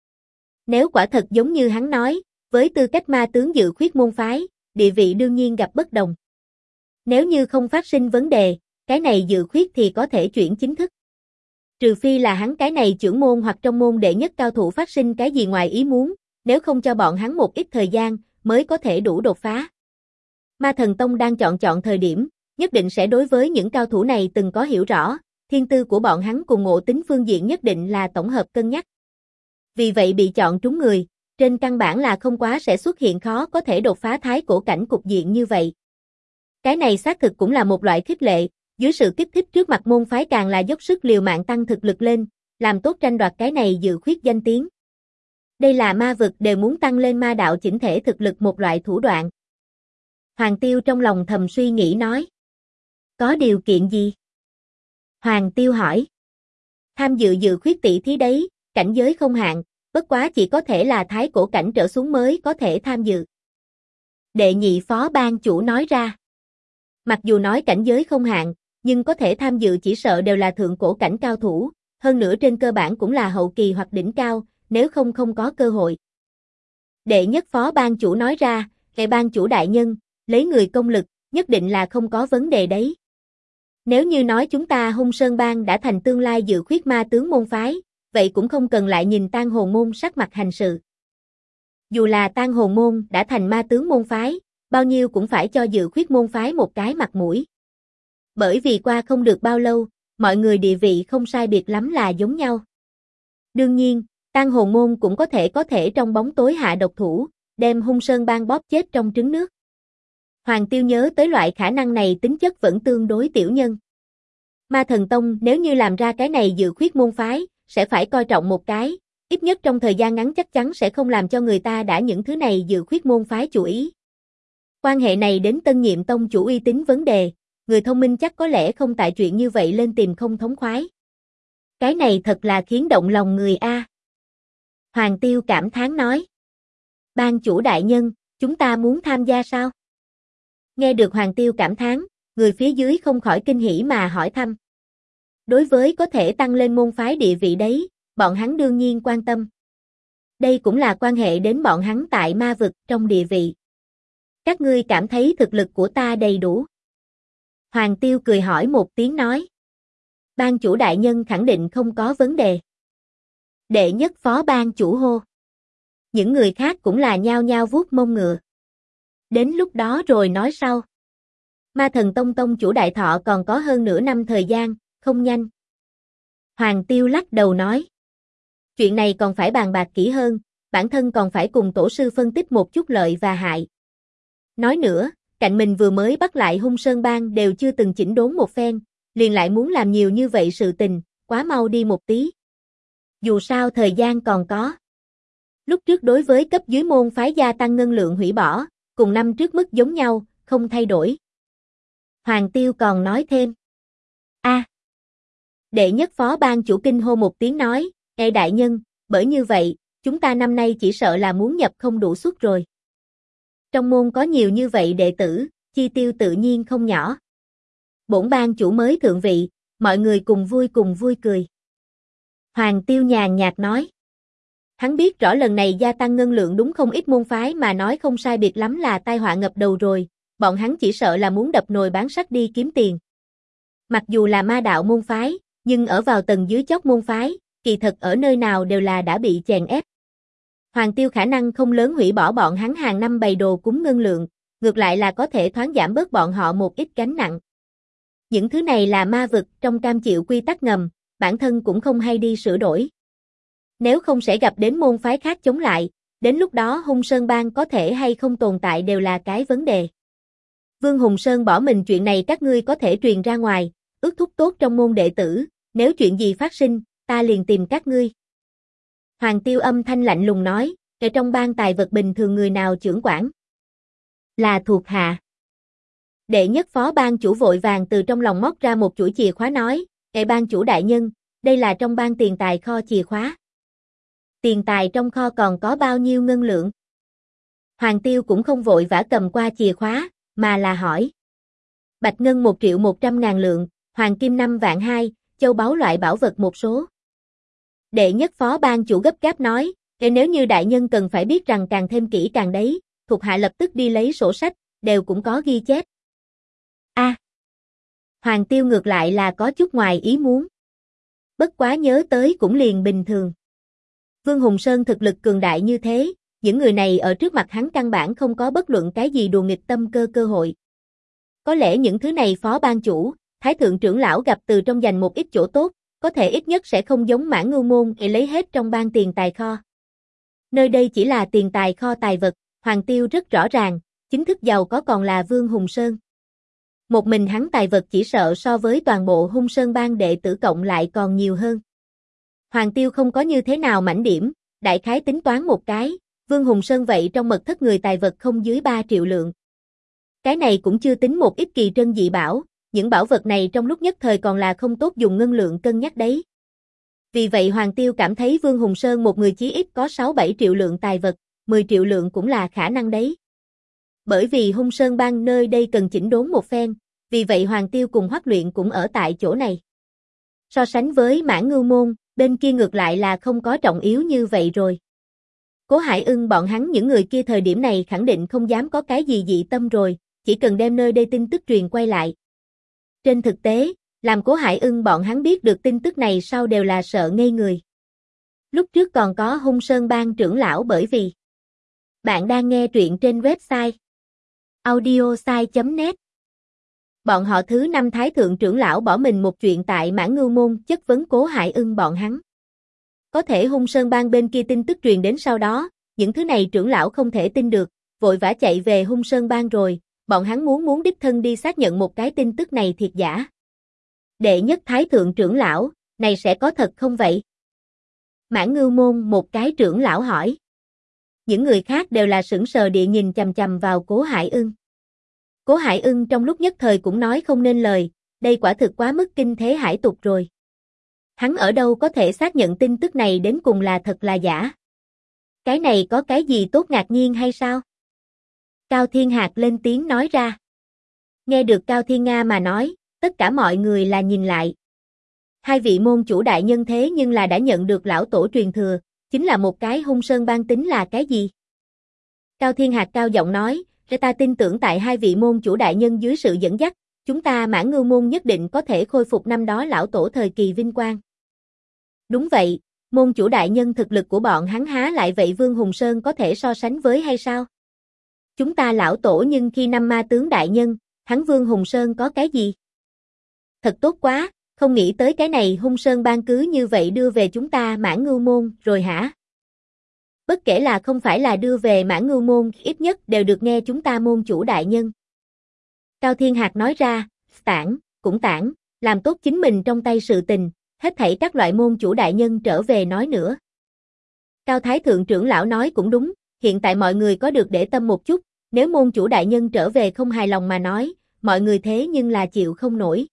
Nếu quả thật giống như hắn nói, với tư cách ma tướng dự khuyết môn phái, địa vị đương nhiên gặp bất đồng. Nếu như không phát sinh vấn đề, cái này dự khuyết thì có thể chuyển chính thức. Trừ phi là hắn cái này trưởng môn hoặc trong môn đệ nhất cao thủ phát sinh cái gì ngoài ý muốn, nếu không cho bọn hắn một ít thời gian, mới có thể đủ đột phá. Ma Thần Tông đang chọn thời điểm, nhất định sẽ đối với những cao thủ này từng có hiểu rõ, thiên tư của bọn hắn cùng ngộ tính phương diện nhất định là tổng hợp cân nhắc. Vì vậy bị chọn trúng người, trên căn bản là không quá sẽ xuất hiện khó có thể đột phá thái cổ cảnh cục diện như vậy. Cái này xác thực cũng là một loại khích lệ, dưới sự kích thích trước mặt môn phái càng là dốc sức liều mạng tăng thực lực lên, làm tốt tranh đoạt cái này dự khuyết danh tiếng. Đây là ma vực đều muốn tăng lên ma đạo chỉnh thể thực lực một loại thủ đoạn. Hoàng Tiêu trong lòng thầm suy nghĩ nói. Có điều kiện gì? Hoàng Tiêu hỏi. Tham dự dự khuyết tỷ thí đấy, cảnh giới không hạn, bất quá chỉ có thể là thái cổ cảnh trở xuống mới có thể tham dự. Đệ nhị phó ban chủ nói ra. Mặc dù nói cảnh giới không hạn, nhưng có thể tham dự chỉ sợ đều là thượng cổ cảnh cao thủ, hơn nữa trên cơ bản cũng là hậu kỳ hoặc đỉnh cao, nếu không có cơ hội. Đệ nhất phó ban chủ nói ra, cái ban chủ đại nhân, lấy người công lực, nhất định là không có vấn đề đấy. Nếu như nói chúng ta Hung Sơn Bang đã thành tương lai dự khuyết ma tướng môn phái, vậy cũng không cần lại nhìn Tang Hồn môn sắc mặt hành sự. Dù là Tang Hồn môn đã thành ma tướng môn phái, bao nhiêu cũng phải cho dự khuyết môn phái một cái mặt mũi. Bởi vì qua không được bao lâu, mọi người địa vị không sai biệt lắm là giống nhau. Đương nhiên, Tang Hồn môn cũng có thể trong bóng tối hạ độc thủ, đem Hung Sơn Bang bóp chết trong trứng nước. Hoàng Tiêu nhớ tới loại khả năng này tính chất vẫn tương đối tiểu nhân. Ma Thần Tông nếu như làm ra cái này dự khuyết môn phái, sẽ phải coi trọng một cái, ít nhất trong thời gian ngắn chắc chắn sẽ không làm cho người ta đã những thứ này dự khuyết môn phái chú ý. Quan hệ này đến tân nhiệm tông chủ uy tín vấn đề, người thông minh chắc có lẽ không tại chuyện như vậy lên tìm không thống khoái. Cái này thật là khiến động lòng người a. Hoàng Tiêu cảm thán nói. Ban chủ đại nhân, chúng ta muốn tham gia sao? Nghe được Hoàng Tiêu cảm thán, người phía dưới không khỏi kinh hỉ mà hỏi thăm. Đối với có thể tăng lên môn phái địa vị đấy, bọn hắn đương nhiên quan tâm. Đây cũng là quan hệ đến bọn hắn tại ma vực trong địa vị. Các ngươi cảm thấy thực lực của ta đầy đủ? Hoàng Tiêu cười hỏi một tiếng nói. Ban chủ đại nhân khẳng định không có vấn đề. Đệ nhất phó ban chủ hô. Những người khác cũng là nhao nhao vuốt mông ngựa. Đến lúc đó rồi nói sau. Ma Thần Tông tông chủ đại thọ còn có hơn nửa năm thời gian, không nhanh. Hoàng Tiêu lắc đầu nói. Chuyện này còn phải bàn bạc kỹ hơn, bản thân còn phải cùng tổ sư phân tích một chút lợi và hại. Nói nữa, cạnh mình vừa mới bắt lại Hung Sơn Bang đều chưa từng chỉnh đốn một phen, liền lại muốn làm nhiều như vậy sự tình, quá mau đi một tí. Dù sao thời gian còn có. Lúc trước đối với cấp dưới môn phái gia tăng ngân lượng hủy bỏ, cùng năm trước mức giống nhau, không thay đổi. Hoàng Tiêu còn nói thêm. Đệ nhất phó ban chủ kinh hô một tiếng nói, Ê đại nhân, bởi như vậy, chúng ta năm nay chỉ sợ là muốn nhập không đủ suất rồi. Trong môn có nhiều như vậy đệ tử, chi tiêu tự nhiên không nhỏ. Bổn ban chủ mới thượng vị, mọi người cùng vui cười. Hoàng Tiêu nhàn nhạt nói. Hắn biết rõ lần này gia tăng ngân lượng đúng không ít môn phái mà nói không sai biệt lắm là tai họa ngập đầu rồi, bọn hắn chỉ sợ là muốn đập nồi bán sắt đi kiếm tiền. Mặc dù là ma đạo môn phái, nhưng ở vào tầng dưới chót môn phái, kỳ thật ở nơi nào đều là đã bị chèn ép. Hoàng Tiêu khả năng không lớn hủy bỏ bọn hắn hàng năm bày đồ cúng ngân lượng, ngược lại là có thể thoáng giảm bớt bọn họ một ít gánh nặng. Những thứ này là ma vực trong cam chịu quy tắc ngầm, bản thân cũng không hay đi sửa đổi. Nếu không sẽ gặp đến môn phái khác chống lại, đến lúc đó Hung Sơn Bang có thể hay không tồn tại đều là cái vấn đề. Vương Hùng Sơn bỏ mình chuyện này các ngươi có thể truyền ra ngoài, ước thúc tốt trong môn đệ tử, nếu chuyện gì phát sinh, ta liền tìm các ngươi. Hoàng Tiêu âm thanh lạnh lùng nói, ở trong bang tài vật bình thường người nào trưởng quản? Là thuộc hạ. Đệ nhất phó bang chủ vội vàng từ trong lòng móc ra một chuỗi chìa khóa nói, bang chủ đại nhân, đây là trong bang tiền tài kho chìa khóa. Tiền tài trong kho còn có bao nhiêu ngân lượng? Hoàng Tiêu cũng không vội vã cầm qua chìa khóa, mà là hỏi. Bạch ngân 1.100.000 lượng, hoàng kim 5 vạn 2, châu báu loại bảo vật một số. Đệ nhất phó bang chủ gấp gáp nói, nếu như đại nhân cần phải biết rằng càng thêm kỹ càng đấy, thuộc hạ lập tức đi lấy sổ sách, đều cũng có ghi chép. Hoàng Tiêu ngược lại là có chút ngoài ý muốn. Bất quá nhớ tới cũng liền bình thường. Vương Hùng Sơn thực lực cường đại như thế, những người này ở trước mặt hắn căn bản không có bất luận cái gì đùa nghịch tâm cơ hội. Có lẽ những thứ này phó ban chủ, thái thượng trưởng lão gặp từ trong giành một ít chỗ tốt, có thể ít nhất sẽ không giống Mãn Ngưu Môn để lấy hết trong bang tiền tài kho. Nơi đây chỉ là tiền tài kho tài vật, Hoàng Tiêu rất rõ ràng, chính thức giàu có còn là Vương Hùng Sơn. Một mình hắn tài vật chỉ sợ so với toàn bộ Hung Sơn bang đệ tử cộng lại còn nhiều hơn. Hoàng Tiêu không có như thế nào mảnh điểm, đại khái tính toán một cái, Vương Hùng Sơn vậy trong mật thất người tài vật không dưới 3 triệu lượng. Cái này cũng chưa tính một ít kỳ trân dị bảo, những bảo vật này trong lúc nhất thời còn là không tốt dùng ngân lượng cân nhắc đấy. Vì vậy Hoàng Tiêu cảm thấy Vương Hùng Sơn một người chí ít có 6-7 triệu lượng tài vật, 10 triệu lượng cũng là khả năng đấy. Bởi vì Hung Sơn bang nơi đây cần chỉnh đốn một phen, vì vậy Hoàng Tiêu cùng Hoắc Luyện cũng ở tại chỗ này. So sánh với Mãn Ngưu Môn, bên kia ngược lại là không có trọng yếu như vậy rồi. Cố Hải Ưng bọn hắn những người kia thời điểm này khẳng định không dám có cái gì dị tâm rồi, chỉ cần đem nơi đây tin tức truyền quay lại. Trên thực tế, làm Cố Hải Ưng bọn hắn biết được tin tức này sau đều là sợ ngây người. Lúc trước còn có Hung Sơn bang trưởng lão bởi vì bạn đang nghe truyện trên website audiosai.net. Bọn họ thứ 5 thái thượng trưởng lão bỏ mình một chuyện tại Mãn Ngưu Môn chất vấn Cố Hải Ưng bọn hắn. Có thể Hung Sơn bang bên kia tin tức truyền đến sau đó, những thứ này trưởng lão không thể tin được, vội vã chạy về Hung Sơn bang rồi, bọn hắn muốn đích thân đi xác nhận một cái tin tức này thiệt giả. Đệ nhất thái thượng trưởng lão, này sẽ có thật không vậy? Mãn Ngưu Môn một cái trưởng lão hỏi. Những người khác đều là sững sờ địa nhìn chằm chằm vào Cố Hải Ưng. Cố Hải Ưng trong lúc nhất thời cũng nói không nên lời, đây quả thực quá mức kinh thế hải tục rồi. Hắn ở đâu có thể xác nhận tin tức này đến cùng là thật là giả? Cái này có cái gì tốt ngạc nhiên hay sao? Cao Thiên Hạc lên tiếng nói ra. Nghe được Cao Thiên Nga mà nói, tất cả mọi người là nhìn lại. Hai vị môn chủ đại nhân thế nhưng là đã nhận được lão tổ truyền thừa, chính là một cái Hung Sơn bang tính là cái gì? Cao Thiên Hạc cao giọng nói, ta tin tưởng tại hai vị môn chủ đại nhân dưới sự dẫn dắt, chúng ta Mãn Ngưu Môn nhất định có thể khôi phục năm đó lão tổ thời kỳ vinh quang. Đúng vậy, môn chủ đại nhân thực lực của bọn hắn há lại vậy Vương Hùng Sơn có thể so sánh với hay sao? Chúng ta lão tổ nhưng khi năm ma tướng đại nhân, hắn Vương Hùng Sơn có cái gì? Thật tốt quá, không nghĩ tới cái này Hung Sơn bang cứ như vậy đưa về chúng ta Mãn Ngưu Môn rồi hả? Bất kể là không phải là đưa về Mãn Ngưu Môn, ít nhất đều được nghe chúng ta môn chủ đại nhân. Cao Thiên Hạc nói ra, cũng tản, làm tốt chính mình trong tay sự tình, hết thảy các loại môn chủ đại nhân trở về nói nữa. Cao Thái Thượng trưởng lão nói cũng đúng, hiện tại mọi người có được để tâm một chút, nếu môn chủ đại nhân trở về không hài lòng mà nói, mọi người thế nhưng là chịu không nổi.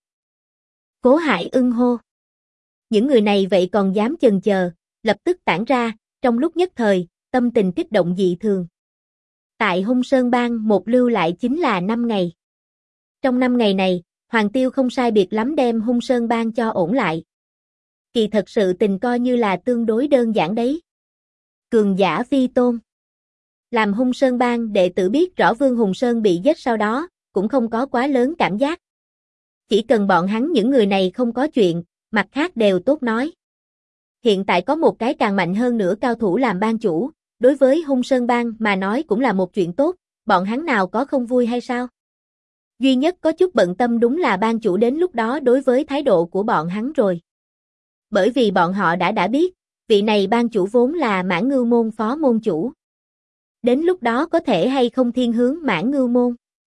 Cố Hải Ưng hô. Những người này vậy còn dám chần chờ, lập tức tản ra, trong lúc nhất thời, tâm tình kích động dị thường. Tại Hung Sơn bang một lưu lại chính là 5 ngày. Trong 5 ngày này, Hoàng Tiêu không sai biệt lắm đem Hung Sơn bang cho ổn lại. Kỳ thật sự tình coi như là tương đối đơn giản đấy. Cường giả vi tôn. Làm Hung Sơn bang đệ tử biết rõ Vương Hùng Sơn bị giết sau đó, cũng không có quá lớn cảm giác. Chỉ cần bọn hắn những người này không có chuyện, mặt khác đều tốt nói. Hiện tại có một cái càng mạnh hơn nữa cao thủ làm ban chủ, đối với Hung Sơn Bang mà nói cũng là một chuyện tốt, bọn hắn nào có không vui hay sao? Duy nhất có chút bận tâm đúng là ban chủ đến lúc đó đối với thái độ của bọn hắn rồi. Bởi vì bọn họ đã biết, vị này ban chủ vốn là Mãn Ngưu Môn phó môn chủ. Đến lúc đó có thể hay không thiên hướng Mãn Ngưu Môn.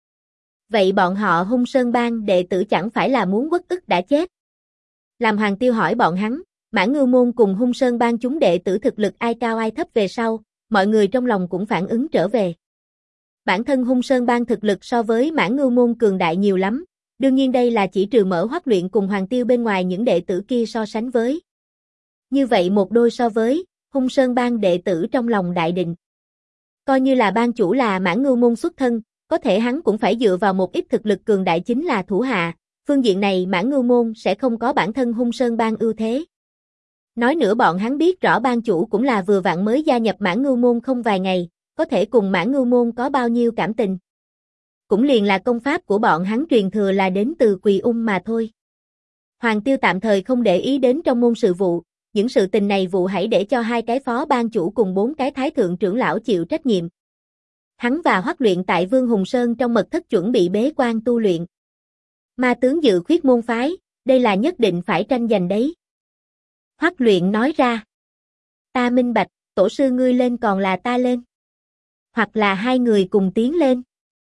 Vậy bọn họ Hung Sơn Bang đệ tử chẳng phải là muốn uất ức đã chết. Làm Hoàng Tiêu hỏi bọn hắn, Mãn Ngưu Môn cùng Hung Sơn Bang chúng đệ tử thực lực ai cao ai thấp về sau, mọi người trong lòng cũng phản ứng trở về. Bản thân Hung Sơn Bang thực lực so với Mãn Ngưu Môn cường đại nhiều lắm, đương nhiên đây là chỉ trừ Mở Hoắc Luyện cùng Hoàng Tiêu bên ngoài những đệ tử kia so sánh với. Như vậy một đôi so với, Hung Sơn Bang đệ tử trong lòng đại định. Coi như là ban chủ là Mãn Ngưu Môn xuất thân, có thể hắn cũng phải dựa vào một ít thực lực cường đại chính là thủ hạ, phương diện này Mãn Ngưu Môn sẽ không có bản thân Hung Sơn Bang ưu thế. Nói nữa bọn hắn biết rõ ban chủ cũng là vừa vặn mới gia nhập Mãn Ngưu Môn không vài ngày, có thể cùng Mãn Ngưu Môn có bao nhiêu cảm tình. Cũng liền là công pháp của bọn hắn truyền thừa là đến từ Quỳ mà thôi. Hoàng Tiêu tạm thời không để ý đến trong môn sự vụ, những sự tình này vụ hãy để cho 2 cái phó ban chủ cùng 4 cái thái thượng trưởng lão chịu trách nhiệm. Hắn và Hoắc Luyện tại Vương Hùng Sơn trong mật thất chuẩn bị bế quan tu luyện. Ma tướng dự khuyết môn phái, đây là nhất định phải tranh giành đấy. Hoắc Luyện nói ra. Ta minh bạch, tổ sư ngươi lên còn là ta lên. Hoặc là hai người cùng tiến lên.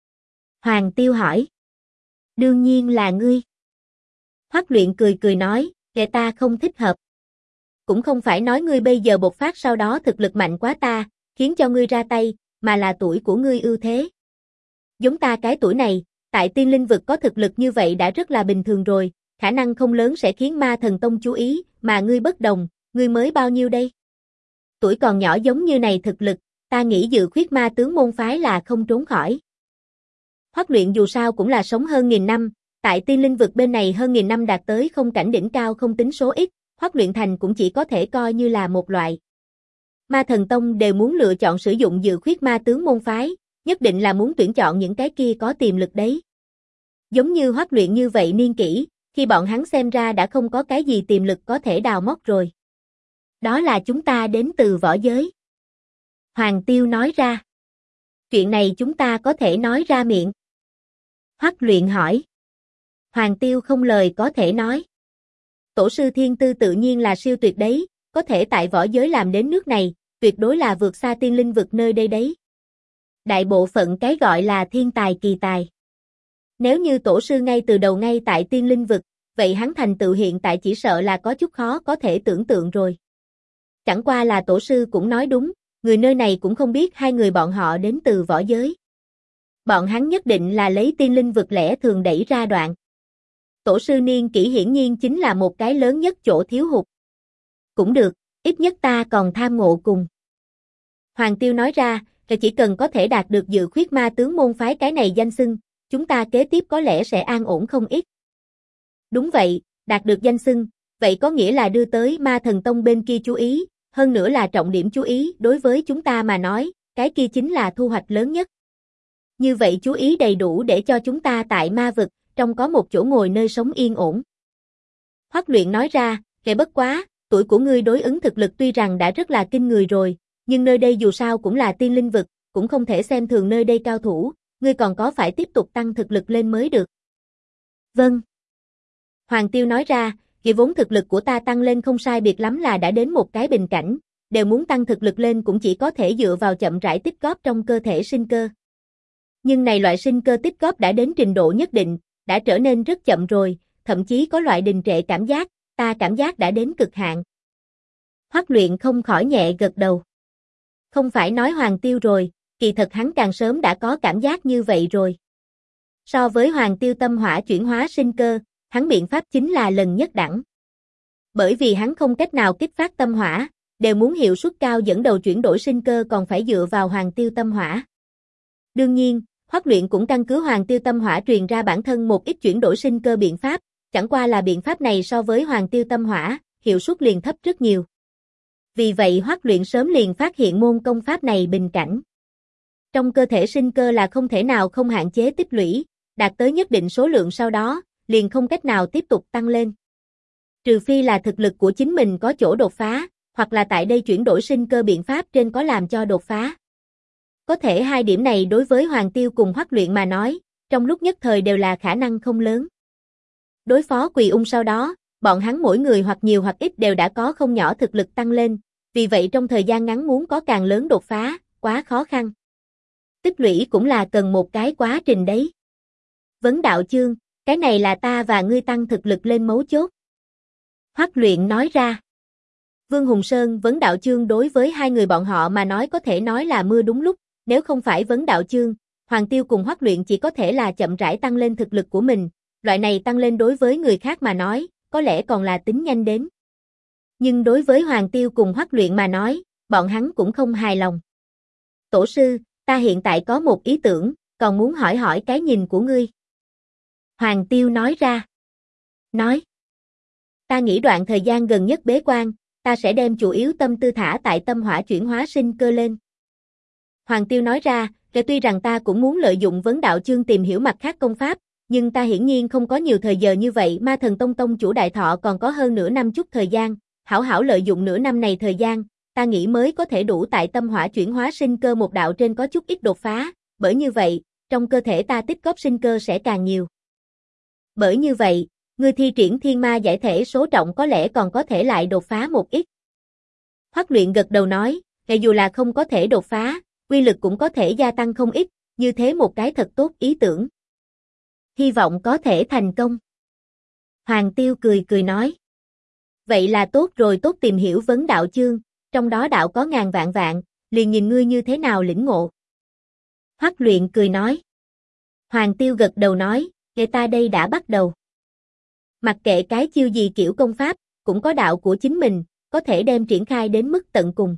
Hoàng Tiêu hỏi. Đương nhiên là ngươi. Hoắc Luyện cười nói, kệ ta không thích hợp. Cũng không phải nói ngươi bây giờ bộc phát sau đó thực lực mạnh quá ta, khiến cho ngươi ra tay, mà là tuổi của ngươi ưu thế. Giống ta cái tuổi này, tại tiên linh vực có thực lực như vậy đã rất là bình thường rồi, khả năng không lớn sẽ khiến Ma Thần Tông chú ý, mà ngươi bất đồng, ngươi mới bao nhiêu đây? Tuổi còn nhỏ giống như này thực lực, ta nghĩ dự khuyết ma tướng môn phái là không trốn khỏi. Hoắc Luyện dù sao cũng là sống hơn 1000 năm, tại tiên linh vực bên này hơn 1000 năm đạt tới không cảnh đỉnh cao không tính số ít, Hoắc Luyện thành cũng chỉ có thể coi như là một loại. Ma Thần Tông đều muốn lựa chọn sử dụng dự khuyết ma tướng môn phái, nhất định là muốn tuyển chọn những cái kia có tiềm lực đấy. Giống như Hoắc Luyện như vậy niên kỷ, khi bọn hắn xem ra đã không có cái gì tiềm lực có thể đào móc rồi. Đó là chúng ta đến từ võ giới. Hoàng Tiêu nói ra. Chuyện này chúng ta có thể nói ra miệng. Hoắc Luyện hỏi. Hoàng Tiêu không lời có thể nói. Tổ sư thiên tư tự nhiên là siêu tuyệt đấy, có thể tại võ giới làm đến nước này, tuyệt đối là vượt xa tiên linh vực nơi đây đấy. Đại bộ phận cái gọi là thiên tài kỳ tài. Nếu như tổ sư ngay từ đầu ngay tại tiên linh vực, vậy hắn thành tựu hiện tại chỉ sợ là có chút khó có thể tưởng tượng rồi. Chẳng qua là tổ sư cũng nói đúng, người nơi này cũng không biết hai người bọn họ đến từ võ giới. Bọn hắn nhất định là lấy tiên linh vực lẽ thường đẩy ra đoạn. Tổ sư niên kỷ hiển nhiên chính là một cái lớn nhất chỗ thiếu hụt. Cũng được, ít nhất ta còn tham ngộ cùng. Hoàng Tiêu nói ra, chỉ cần có thể đạt được dự khuyết ma tướng môn phái cái này danh xưng, chúng ta kế tiếp có lẽ sẽ an ổn không ít. Đúng vậy, đạt được danh xưng, vậy có nghĩa là đưa tới Ma Thần Tông bên kia chú ý, hơn nữa là trọng điểm chú ý đối với chúng ta mà nói, cái kia chính là thu hoạch lớn nhất. Như vậy chú ý đầy đủ để cho chúng ta tại ma vực, trong có một chỗ ngồi nơi sống yên ổn. Hoắc Luyện nói ra, kệ bất quá, tuổi của ngươi đối ứng thực lực tuy rằng đã rất là kinh người rồi, nhưng nơi đây dù sao cũng là tiên linh vực, cũng không thể xem thường nơi đây cao thủ, ngươi còn có phải tiếp tục tăng thực lực lên mới được. Vâng. Hoàng Tiêu nói ra, vì vốn thực lực của ta tăng lên không sai biệt lắm là đã đến một cái bình cảnh, đều muốn tăng thực lực lên cũng chỉ có thể dựa vào chậm rãi tích góp trong cơ thể sinh cơ. Nhưng này loại sinh cơ tích góp đã đến trình độ nhất định, đã trở nên rất chậm rồi, thậm chí có loại đình trệ cảm giác, ta cảm giác đã đến cực hạn. Hoắc Luyện không khỏi nhẹ gật đầu. Không phải nói Hoàng Tiêu rồi, kỳ thật hắn càng sớm đã có cảm giác như vậy rồi. So với Hoàng Tiêu tâm hỏa chuyển hóa sinh cơ, hắn biện pháp chính là lần nhất đẳng. Bởi vì hắn không cách nào kích phát tâm hỏa, đều muốn hiệu suất cao dẫn đầu chuyển đổi sinh cơ còn phải dựa vào Hoàng Tiêu tâm hỏa. Đương nhiên, Hoắc Luyện cũng căn cứ Hoàng Tiêu tâm hỏa truyền ra bản thân một ít chuyển đổi sinh cơ biện pháp, chẳng qua là biện pháp này so với Hoàng Tiêu tâm hỏa, hiệu suất liền thấp rất nhiều. Vì vậy Hoắc Luyện sớm liền phát hiện môn công pháp này bình cảnh. Trong cơ thể sinh cơ là không thể nào không hạn chế tích lũy, đạt tới nhất định số lượng sau đó, liền không cách nào tiếp tục tăng lên. Trừ phi là thực lực của chính mình có chỗ đột phá, hoặc là tại đây chuyển đổi sinh cơ biện pháp trên có làm cho đột phá. Có thể hai điểm này đối với Hoàng Tiêu cùng Hoắc Luyện mà nói, trong lúc nhất thời đều là khả năng không lớn. Đối phó Quỳ Ung sau đó, bọn hắn mỗi người hoặc nhiều hoặc ít đều đã có không nhỏ thực lực tăng lên, vì vậy trong thời gian ngắn muốn có càng lớn đột phá, quá khó khăn. Tích lũy cũng là cần một cái quá trình đấy. Vấn đạo chương, cái này là ta và ngươi tăng thực lực lên mấu chốt. Hoắc Luyện nói ra. Vương Hùng Sơn vấn đạo chương đối với hai người bọn họ mà nói có thể nói là mưa đúng lúc, nếu không phải vấn đạo chương, Hoàng Tiêu cùng Hoắc Luyện chỉ có thể là chậm rãi tăng lên thực lực của mình, loại này tăng lên đối với người khác mà nói, có lẽ còn là tính nhanh đến. Nhưng đối với Hoàng Tiêu cùng Hoắc Luyện mà nói, bọn hắn cũng không hài lòng. Tổ sư, ta hiện tại có một ý tưởng, còn muốn hỏi hỏi cái nhìn của ngươi. Hoàng Tiêu nói ra. Nói. Ta nghĩ đoạn thời gian gần nhất bế quan, ta sẽ đem chủ yếu tâm tư thả tại tâm hỏa chuyển hóa sinh cơ lên. Hoàng Tiêu nói ra, tuy rằng ta cũng muốn lợi dụng vấn đạo chương tìm hiểu mặt khác công pháp, nhưng ta hiển nhiên không có nhiều thời giờ như vậy, Ma Thần Tông tông chủ đại thọ còn có hơn nửa năm chút thời gian, hảo hảo lợi dụng nửa năm này thời gian, ta nghĩ mới có thể đủ tại tâm hỏa chuyển hóa sinh cơ một đạo trên có chút ít đột phá, bởi như vậy, trong cơ thể ta tích góp sinh cơ sẽ càng nhiều. Bởi như vậy, ngươi thi triển thiên ma giải thể số trọng có lẽ còn có thể lại đột phá một ít. Hoắc Luyện gật đầu nói, dù là không có thể đột phá, uy lực cũng có thể gia tăng không ít, như thế một cái thật tốt ý tưởng. Hy vọng có thể thành công. Hoàng Tiêu cười cười nói. Vậy là tốt rồi, tốt tìm hiểu vấn đạo chương, trong đó đạo có ngàn vạn vạn, liền nhìn ngươi như thế nào lĩnh ngộ. Hoắc Luyện cười nói. Hoàng Tiêu gật đầu nói, ta đây đã bắt đầu. Mặc kệ cái chiêu gì kiểu công pháp, cũng có đạo của chính mình, có thể đem triển khai đến mức tận cùng.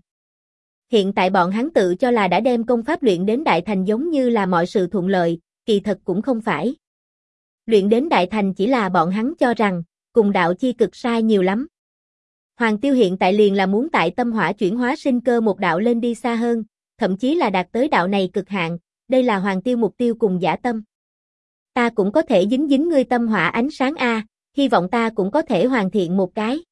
Hiện tại bọn hắn tự cho là đã đem công pháp luyện đến đại thành giống như là mọi sự thuận lợi, kỳ thật cũng không phải. Luyện đến đại thành chỉ là bọn hắn cho rằng, cùng đạo chi cực sai nhiều lắm. Hoàng Tiêu hiện tại liền là muốn tại tâm hỏa chuyển hóa sinh cơ một đạo lên đi xa hơn, thậm chí là đạt tới đạo này cực hạn, đây là Hoàng Tiêu mục tiêu cùng dã tâm. Ta cũng có thể dính dính ngươi tâm hỏa ánh sáng a, hy vọng ta cũng có thể hoàn thiện một cái.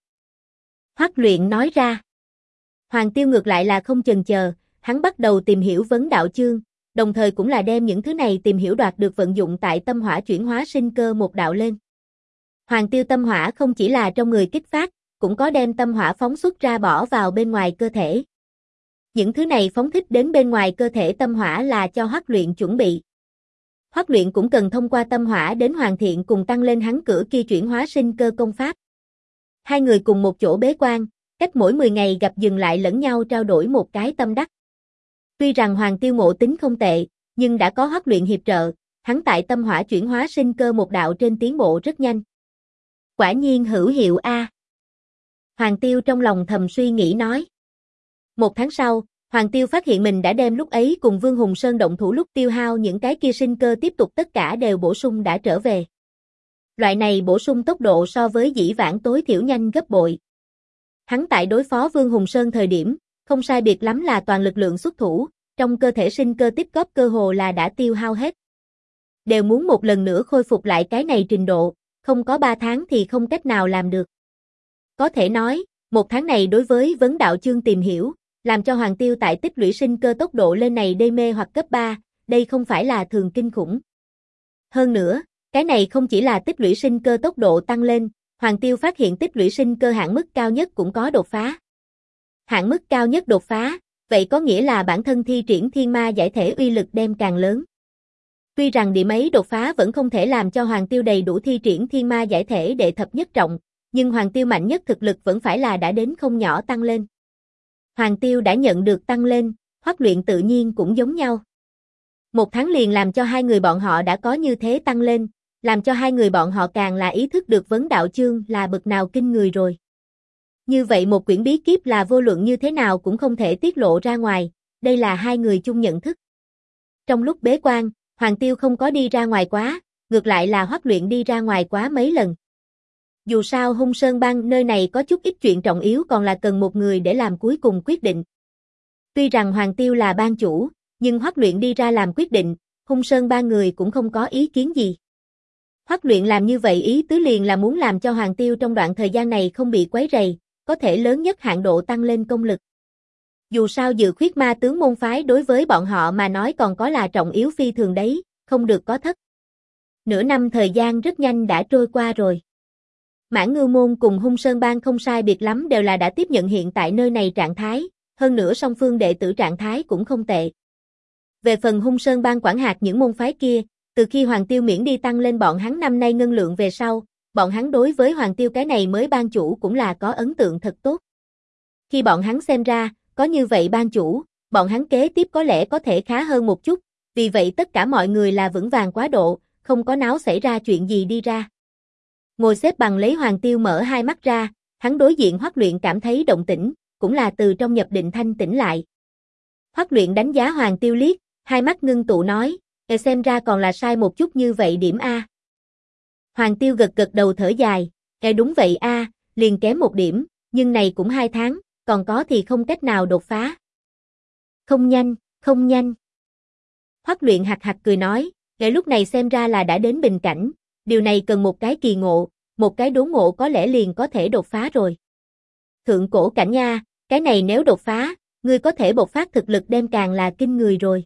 Hoắc Luyện nói ra. Hoàng Tiêu ngược lại là không chần chờ, hắn bắt đầu tìm hiểu vấn đạo chương, đồng thời cũng là đem những thứ này tìm hiểu đoạt được vận dụng tại tâm hỏa chuyển hóa sinh cơ một đạo lên. Hoàng Tiêu tâm hỏa không chỉ là trong người kích phát, cũng có đem tâm hỏa phóng xuất ra bỏ vào bên ngoài cơ thể. Những thứ này phóng thích đến bên ngoài cơ thể tâm hỏa là cho Hoắc Luyện chuẩn bị. Hoắc Luyện cũng cần thông qua tâm hỏa đến hoàn thiện cùng tăng lên hắn cửa kia chuyển hóa sinh cơ công pháp. Hai người cùng một chỗ bế quan, cách mỗi 10 ngày gặp dừng lại lẫn nhau trao đổi một cái tâm đắc. Tuy rằng Hoàng Tiêu ngộ tính không tệ, nhưng đã có Hoắc Luyện hiệp trợ, hắn tại tâm hỏa chuyển hóa sinh cơ một đạo trên tiến bộ rất nhanh. Quả nhiên hữu hiệu a. Hoàng Tiêu trong lòng thầm suy nghĩ nói. Một tháng sau, Hoàng Tiêu phát hiện mình đã đem lúc ấy cùng Vương Hùng Sơn động thủ lúc tiêu hao những cái kia sinh cơ tiếp tục tất cả đều bổ sung đã trở về. Loại này bổ sung tốc độ so với dĩ vãng tối thiểu nhanh gấp bội. Hắn tại đối phó Vương Hùng Sơn thời điểm, không sai biệt lắm là toàn lực lượng xuất thủ, trong cơ thể sinh cơ tích góp cơ hồ là đã tiêu hao hết. Đều muốn một lần nữa khôi phục lại cái này trình độ, không có 3 tháng thì không cách nào làm được. Có thể nói, một tháng này đối với vấn đạo chương tìm hiểu, làm cho Hoàng Tiêu tại tích lũy sinh cơ tốc độ lên này đê mê hoặc cấp 3, đây không phải là thường kinh khủng. Hơn nữa, cái này không chỉ là tích lũy sinh cơ tốc độ tăng lên, Hoàng Tiêu phát hiện tích lũy sinh cơ hạn mức cao nhất cũng có đột phá. Hạn mức cao nhất đột phá, vậy có nghĩa là bản thân thi triển thiên ma giải thể uy lực đem càng lớn. Tuy rằng điểm ấy đột phá vẫn không thể làm cho Hoàng Tiêu đầy đủ thi triển thiên ma giải thể đệ thập nhất trọng, nhưng Hoàng Tiêu mạnh nhất thực lực vẫn phải là đã đến không nhỏ tăng lên. Hoàng Tiêu đã nhận được tăng lên, Hoắc Luyện tự nhiên cũng giống nhau. Một tháng liền làm cho hai người bọn họ đã có như thế tăng lên, làm cho hai người bọn họ càng là ý thức được vấn đạo chương là bực nào kinh người rồi. Như vậy một quyển bí kíp là vô luận như thế nào cũng không thể tiết lộ ra ngoài, đây là hai người chung nhận thức. Trong lúc bế quan, Hoàng Tiêu không có đi ra ngoài quá, ngược lại là Hoắc Luyện đi ra ngoài quá mấy lần. Dù sao Hung Sơn Bang nơi này có chút ít chuyện trọng yếu còn là cần một người để làm cuối cùng quyết định. Tuy rằng Hoàng Tiêu là bang chủ, nhưng Hoắc Luyện đi ra làm quyết định, Hung Sơn Bang người cũng không có ý kiến gì. Hoắc Luyện làm như vậy ý tứ liền là muốn làm cho Hoàng Tiêu trong đoạn thời gian này không bị quấy rầy, có thể lớn nhất hạn độ tăng lên công lực. Dù sao Dự Khuyết Ma tướng môn phái đối với bọn họ mà nói còn có là trọng yếu phi thường đấy, không được có thất. Nửa năm thời gian rất nhanh đã trôi qua rồi. Mãn Ngưu Môn cùng Hung Sơn Bang không sai biệt lắm đều là đã tiếp nhận hiện tại nơi này trạng thái, hơn nữa song phương đệ tử trạng thái cũng không tệ. Về phần Hung Sơn Bang quản hạt những môn phái kia, từ khi Hoàng Tiêu miễn đi tăng lên bọn hắn năm nay ngân lượng về sau, bọn hắn đối với Hoàng Tiêu cái này mới ban chủ cũng là có ấn tượng thật tốt. Khi bọn hắn xem ra, có như vậy ban chủ, bọn hắn kế tiếp có lẽ có thể khá hơn một chút, vì vậy tất cả mọi người là vững vàng quá độ, không có náo xảy ra chuyện gì đi ra. Ngồi xếp bằng lấy Hoàng Tiêu mở hai mắt ra, hắn đối diện Hoắc Luyện cảm thấy động tĩnh, cũng là từ trong nhập định thanh tỉnh lại. Hoắc Luyện đánh giá Hoàng Tiêu liếc, hai mắt ngưng tụ nói, xem ra còn là sai một chút như vậy điểm A. Hoàng Tiêu gật gật đầu thở dài, đúng vậy A, liền kém một điểm, nhưng này cũng 2 tháng, còn có thì không cách nào đột phá. Không nhanh, không nhanh. Hoắc Luyện hạc hạc cười nói, lúc này xem ra là đã đến bình cảnh, điều này cần một cái kỳ ngộ, một cái đốn ngộ có lẽ liền có thể đột phá rồi. Thượng cổ cảnh nha, cái này nếu đột phá, ngươi có thể bộc phát thực lực đem càng là kinh người rồi.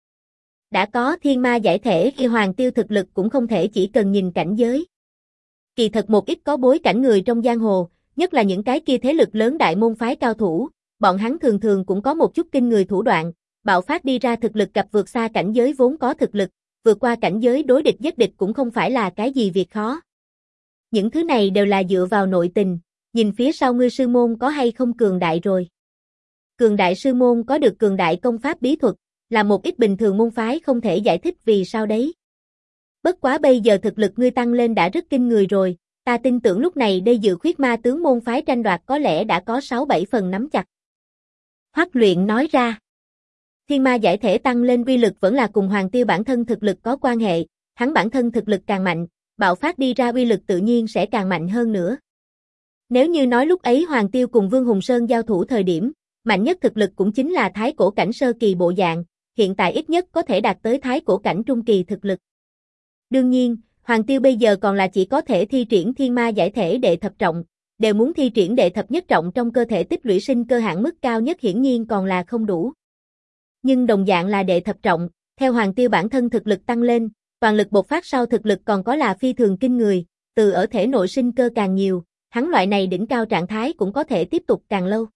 Đã có thiên ma giải thể khi Hoàng Tiêu thực lực cũng không thể chỉ cần nhìn cảnh giới. Kỳ thật một ít có bối cảnh người trong giang hồ, nhất là những cái kia thế lực lớn đại môn phái cao thủ, bọn hắn thường thường cũng có một chút kinh người thủ đoạn, bạo phát đi ra thực lực gặp vượt xa cảnh giới vốn có thực lực, vượt qua cảnh giới đối địch giết địch cũng không phải là cái gì việc khó. Những thứ này đều là dựa vào nội tình, nhìn phía sau ngươi sư môn có hay không cường đại rồi. Cường đại sư môn có được cường đại công pháp bí thuật, là một ít bình thường môn phái không thể giải thích vì sao đấy. Bất quá bây giờ thực lực ngươi tăng lên đã rất kinh người rồi, ta tin tưởng lúc này đây Dự Khuyết Ma tướng môn phái tranh đoạt có lẽ đã có 6-7 phần nắm chặt. Hoắc Luyện nói ra. Thiên ma giải thể tăng lên uy lực vẫn là cùng Hoàng Tiêu bản thân thực lực có quan hệ, hắn bản thân thực lực càng mạnh, bạo phát đi ra uy lực tự nhiên sẽ càng mạnh hơn nữa. Nếu như nói lúc ấy Hoàng Tiêu cùng Vương Hùng Sơn giao thủ thời điểm, mạnh nhất thực lực cũng chính là thái cổ cảnh sơ kỳ bộ dạng, hiện tại ít nhất có thể đạt tới thái cổ cảnh trung kỳ thực lực. Đương nhiên, Hoàng Tiêu bây giờ còn là chỉ có thể thi triển thiên ma giải thể đệ thập trọng, đều muốn thi triển đệ thập nhất trọng trong cơ thể tích lũy sinh cơ hạn mức cao nhất hiển nhiên còn là không đủ. Nhưng đồng dạng là đệ thập trọng, theo Hoàng Tiêu bản thân thực lực tăng lên, toàn lực bộc phát sau thực lực còn có là phi thường kinh người, từ ở thể nội sinh cơ càng nhiều, hắn loại này đỉnh cao trạng thái cũng có thể tiếp tục càng lâu.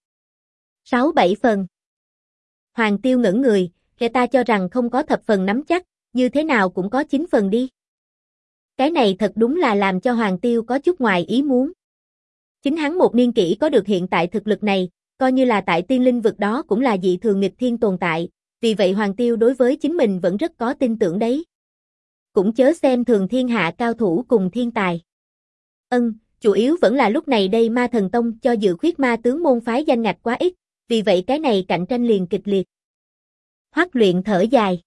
6-7 phần. Hoàng Tiêu ngẩn người, ta cho rằng không có thập phần nắm chắc, như thế nào cũng có 9 phần đi. Cái này thật đúng là làm cho Hoàng Tiêu có chút ngoài ý muốn. Chính hắn một niên kỷ có được hiện tại thực lực này, coi như là tại tiên linh vực đó cũng là dị thường nghịch thiên tồn tại, vì vậy Hoàng Tiêu đối với chính mình vẫn rất có tin tưởng đấy. Cũng chớ xem thường thiên hạ cao thủ cùng thiên tài. Chủ yếu vẫn là lúc này đây Ma Thần Tông cho Dự Khuyết Ma tướng môn phái danh ngạch quá ít, vì vậy cái này cạnh tranh liền kịch liệt. Hoắc Luyện thở dài.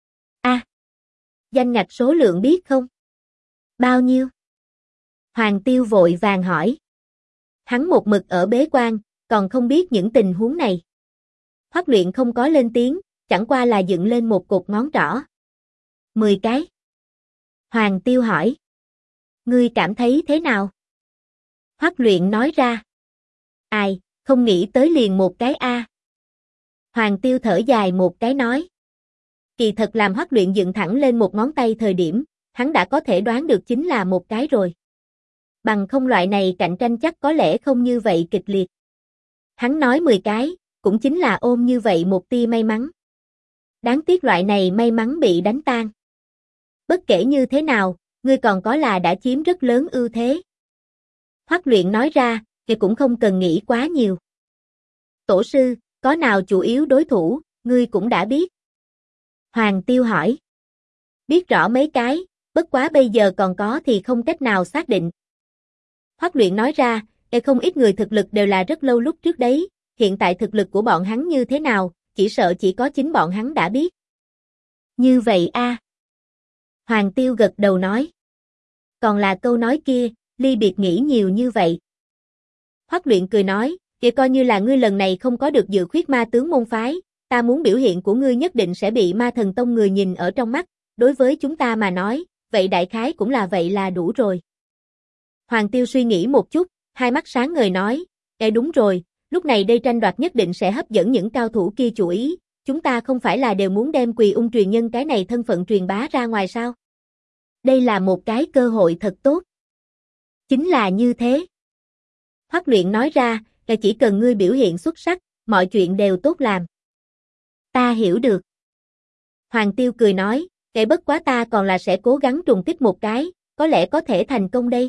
Danh ngạch số lượng biết không? Bao nhiêu? Hoàng Tiêu vội vàng hỏi. Hắn một mực ở bế quan, còn không biết những tình huống này. Hoắc Luyện không có lên tiếng, chẳng qua là dựng lên một cột ngón trỏ. 10 cái. Hoàng Tiêu hỏi. Ngươi cảm thấy thế nào? Hoắc Luyện nói ra. Ai, không nghĩ tới liền một cái A. Hoàng Tiêu thở dài một cái nói. Kỳ thật làm Hoắc Luyện dựng thẳng lên một ngón tay thời điểm, hắn đã có thể đoán được chính là một cái rồi. Bằng không loại này cạnh tranh chắc có lẽ không như vậy kịch liệt. Hắn nói 10 cái, cũng chính là ôm như vậy một tia may mắn. Đáng tiếc loại này may mắn bị đánh tan. Bất kể như thế nào, ngươi còn có là đã chiếm rất lớn ưu thế. Hoắc Luyện nói ra, thì cũng không cần nghĩ quá nhiều. Tổ sư, có nào chủ yếu đối thủ, ngươi cũng đã biết. Hoàng Tiêu hỏi. Biết rõ mấy cái, bất quá bây giờ còn có thì không cách nào xác định. Hoắc Luyện nói ra, không ít người thực lực đều là rất lâu lúc trước đấy, hiện tại thực lực của bọn hắn như thế nào, chỉ sợ chỉ có chính bọn hắn đã biết. Như vậy a. Hoàng Tiêu gật đầu nói. Còn là câu nói kia, ly biệt nghĩ nhiều như vậy. Hoắc Luyện cười nói, kìa coi như là ngươi lần này không có được Dự Khuyết Ma tướng môn phái, ta muốn biểu hiện của ngươi nhất định sẽ bị Ma Thần Tông người nhìn ở trong mắt, đối với chúng ta mà nói, vậy đại khái cũng là vậy là đủ rồi. Hoàng Tiêu suy nghĩ một chút, hai mắt sáng ngời nói, đúng rồi, lúc này đây tranh đoạt nhất định sẽ hấp dẫn những cao thủ kia chú ý, chúng ta không phải là đều muốn đem Quỳ Ung truyền nhân cái này thân phận truyền bá ra ngoài sao? Đây là một cái cơ hội thật tốt. Chính là như thế. Hoắc Luyện nói ra, chỉ cần ngươi biểu hiện xuất sắc, mọi chuyện đều tốt làm. Ta hiểu được. Hoàng Tiêu cười nói, bất quá ta còn là sẽ cố gắng trùng kích một cái, có lẽ có thể thành công đây.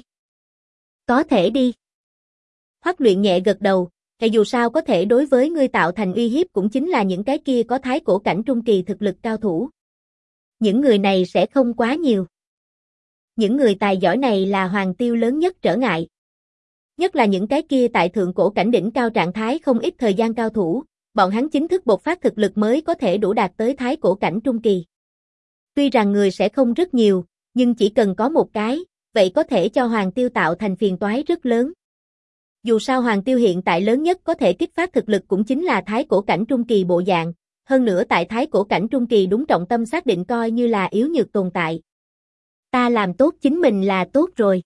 Có thể đi. Hoắc Luyện nhẹ gật đầu, dù sao có thể đối với ngươi tạo thành uy hiếp cũng chính là những cái kia có thái cổ cảnh trung kỳ thực lực cao thủ. Những người này sẽ không quá nhiều. Những người tài giỏi này là Hoàng Tiêu lớn nhất trở ngại. Nhất là những cái kia tại thượng cổ cảnh đỉnh cao trạng thái không ít thời gian cao thủ, bọn hắn chính thức bộc phát thực lực mới có thể đủ đạt tới thái cổ cảnh trung kỳ. Tuy rằng người sẽ không rất nhiều, nhưng chỉ cần có một cái, vậy có thể cho Hoàng Tiêu tạo thành phiền toái rất lớn. Dù sao Hoàng Tiêu hiện tại lớn nhất có thể kích phát thực lực cũng chính là thái cổ cảnh trung kỳ bộ dạng, hơn nữa tại thái cổ cảnh trung kỳ đúng trọng tâm xác định coi như là yếu nhược tồn tại. Ta làm tốt chính mình là tốt rồi.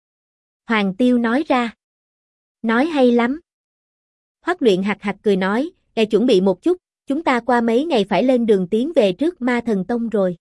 Hoàng Tiêu nói ra. Nói hay lắm. Hoắc Luyện hạc hạc cười nói, chuẩn bị một chút, chúng ta qua mấy ngày phải lên đường tiến về trước Ma Thần Tông rồi.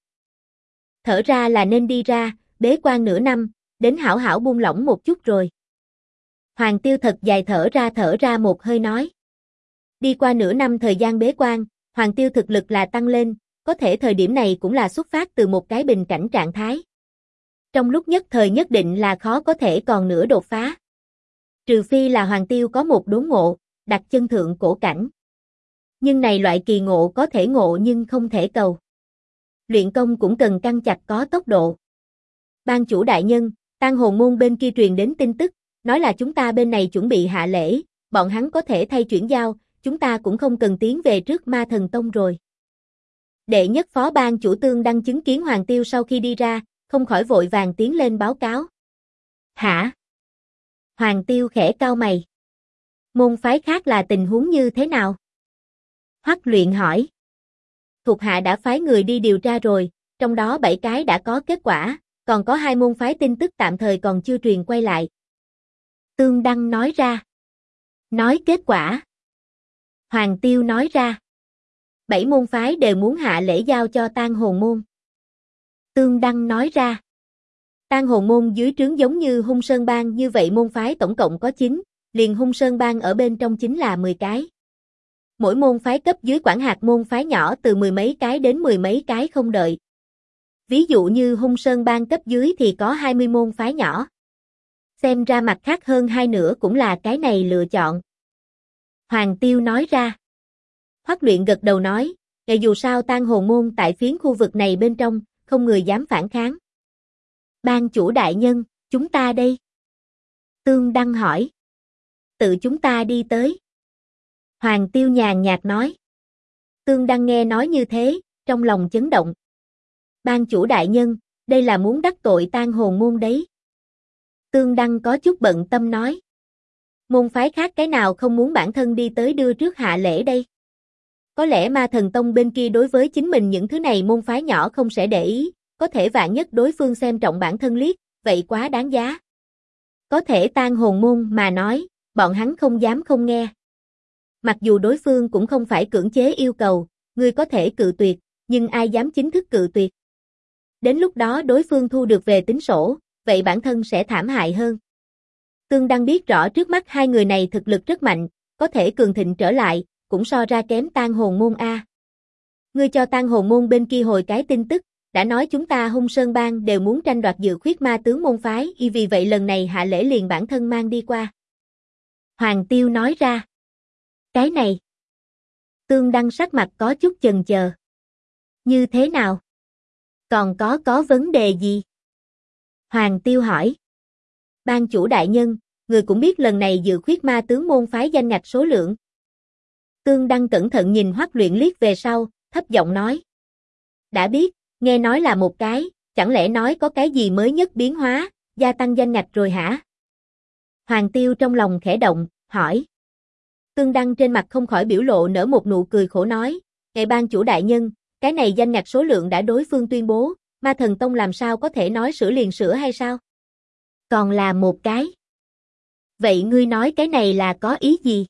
Thở ra là nên đi ra, bế quan nửa năm, đến hảo hảo buông lỏng một chút rồi. Hoàng Tiêu thật dài thở ra một hơi nói. Đi qua nửa năm thời gian bế quan, Hoàng Tiêu thực lực là tăng lên, có thể thời điểm này cũng là xuất phát từ một cái bình cảnh trạng thái. Trong lúc nhất thời nhất định là khó có thể còn nữa đột phá. Trừ phi là Hoàng Tiêu có một đốn ngộ, đặt chân thượng cổ cảnh. Nhưng này loại kỳ ngộ có thể ngộ nhưng không thể cầu. Luyện công cũng cần căng chặt có tốc độ. Ban chủ đại nhân, Tang Hồn môn bên kia truyền đến tin tức, nói là chúng ta bên này chuẩn bị hạ lễ, bọn hắn có thể thay chuyển giao, chúng ta cũng không cần tiến về trước Ma Thần Tông rồi. Đệ nhất phó ban chủ Tương Đăng chứng kiến Hoàng Tiêu sau khi đi ra, không khỏi vội vàng tiến lên báo cáo. Hả? Hoàng Tiêu khẽ cau mày. Môn phái khác là tình huống như thế nào? Hoắc Luyện hỏi. Thuộc hạ đã phái người đi điều tra rồi, trong đó 7 cái đã có kết quả, còn có 2 môn phái tin tức tạm thời còn chưa truyền quay lại. Tương Đăng nói ra. Nói kết quả. Hoàng Tiêu nói ra. 7 môn phái đều muốn hạ lễ giao cho Tang Hồn môn. Tương Đăng nói ra. Tang Hồn môn dưới trướng giống như Hung Sơn bang như vậy môn phái tổng cộng có 9, liền Hung Sơn bang ở bên trong chính là 10 cái. Mỗi môn phái cấp dưới quản hạt môn phái nhỏ từ 10 mấy cái đến 10 mấy cái không đợi. Ví dụ như Hung Sơn bang cấp dưới thì có 20 môn phái nhỏ. Xem ra mặt khác hơn 2 nửa cũng là cái này lựa chọn. Hoàng Tiêu nói ra. Hoắc Luyện gật đầu nói, dù sao Tang Hồn môn tại phiến khu vực này bên trong, không người dám phản kháng. Ban chủ đại nhân, chúng ta đây. Tương Đăng hỏi. Tự chúng ta đi tới. Hoàng Tiêu nhàn nhạt nói. Tương Đăng nghe nói như thế, trong lòng chấn động. Ban chủ đại nhân, đây là muốn đắc tội Tang Hồn môn đấy. Tương Đăng có chút bận tâm nói. Môn phái khác cái nào không muốn bản thân đi tới đưa trước hạ lễ đây? Có lẽ Ma Thần Tông bên kia đối với chính mình những thứ này môn phái nhỏ không sẽ để ý, có thể vạn nhất đối phương xem trọng bản thân liếc, vậy quá đáng giá. Có thể Tang Hồn môn mà nói, bọn hắn không dám không nghe. Mặc dù đối phương cũng không phải cưỡng chế yêu cầu, ngươi có thể cự tuyệt, nhưng ai dám chính thức cự tuyệt. Đến lúc đó đối phương thu được về tính sổ, vậy bản thân sẽ thảm hại hơn. Tương Đăng biết rõ trước mắt hai người này thực lực rất mạnh, có thể cường thịnh trở lại, cũng so ra kém Tang Hồn môn a. Ngươi cho Tang Hồn môn bên kia hồi cái tin tức, đã nói chúng ta Hung Sơn bang đều muốn tranh đoạt Dự Khuyết Ma tướng môn phái, vì vậy lần này hạ lễ liền bản thân mang đi qua. Hoàng Tiêu nói ra. Cái này. Tương Đăng sắc mặt có chút chần chờ. Như thế nào? Còn có vấn đề gì? Hoàng Tiêu hỏi. Ban chủ đại nhân, người cũng biết lần này Dự Khuyết Ma tướng môn phái danh ngạch số lượng. Tương Đăng cẩn thận nhìn Hoắc Luyện liếc về sau, thấp giọng nói. Đã biết, nghe nói là một cái, chẳng lẽ nói có cái gì mới nhất biến hóa, gia tăng danh ngạch rồi hả? Hoàng Tiêu trong lòng khẽ động, hỏi. Tương Đăng trên mặt không khỏi biểu lộ nở một nụ cười khổ nói, ngài ban chủ đại nhân, cái này danh ngạch số lượng đã đối phương tuyên bố, Ma Thần Tông làm sao có thể nói sửa liền sửa hay sao? Còn là một cái. Vậy ngươi nói cái này là có ý gì?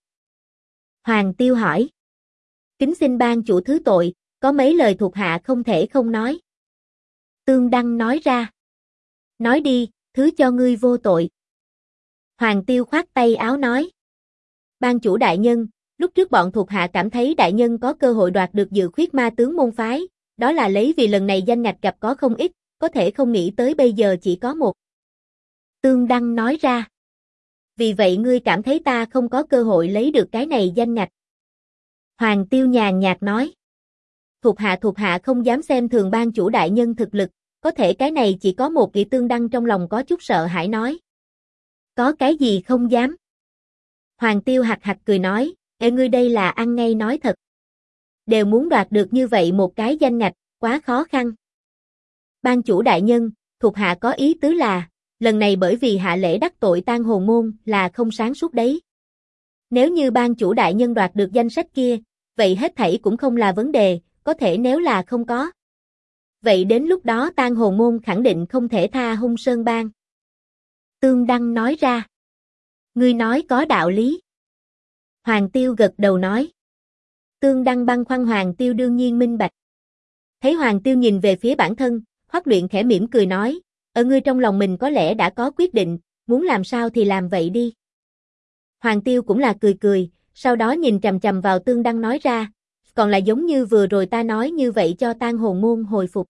Hoàng Tiêu hỏi. Kính xin ban chủ thứ tội, có mấy lời thuộc hạ không thể không nói. Tương Đăng nói ra. Nói đi, thứ cho ngươi vô tội. Hoàng Tiêu khoát tay áo nói. Ban chủ đại nhân, lúc trước bọn thuộc hạ cảm thấy đại nhân có cơ hội đoạt được Dự Khuyết Ma Tướng môn phái, đó là lấy vì lần này danh ngạch gặp có không ít, có thể không nghĩ tới bây giờ chỉ có một. Tương Đăng nói ra. Vì vậy ngươi cảm thấy ta không có cơ hội lấy được cái này danh ngạch. Hoàng Tiêu nhàn nhạt nói. Thuộc hạ không dám xem thường ban chủ đại nhân thực lực, có thể cái này chỉ có một kỳ. Tương Đăng trong lòng có chút sợ hãi nói. Có cái gì không dám? Hoàng Tiêu hạc hạc cười nói, ê ngươi đây là ăn ngay nói thật. Đều muốn đoạt được như vậy một cái danh ngạch, quá khó khăn. Ban chủ đại nhân, thuộc hạ có ý tứ là, lần này bởi vì hạ lễ đắc tội Tang Hồn môn là không sáng suốt đấy. Nếu như ban chủ đại nhân đoạt được danh sách kia, vậy hết thảy cũng không là vấn đề, có thể nếu là không có. Vậy đến lúc đó Tang Hồn môn khẳng định không thể tha Hung Sơn Bang. Tương Đăng nói ra. Ngươi nói có đạo lý. Hoàng Tiêu gật đầu nói. Tương Đăng băn khoăn Hoàng Tiêu đương nhiên minh bạch. Thấy Hoàng Tiêu nhìn về phía bản thân, Hoắc Luyện khẽ mỉm cười nói, ở ngươi trong lòng mình có lẽ đã có quyết định, muốn làm sao thì làm vậy đi. Hoàng Tiêu cũng là cười cười, sau đó nhìn chằm chằm vào Tương Đăng nói ra, còn là giống như vừa rồi ta nói như vậy cho Tang Hồn môn hồi phục.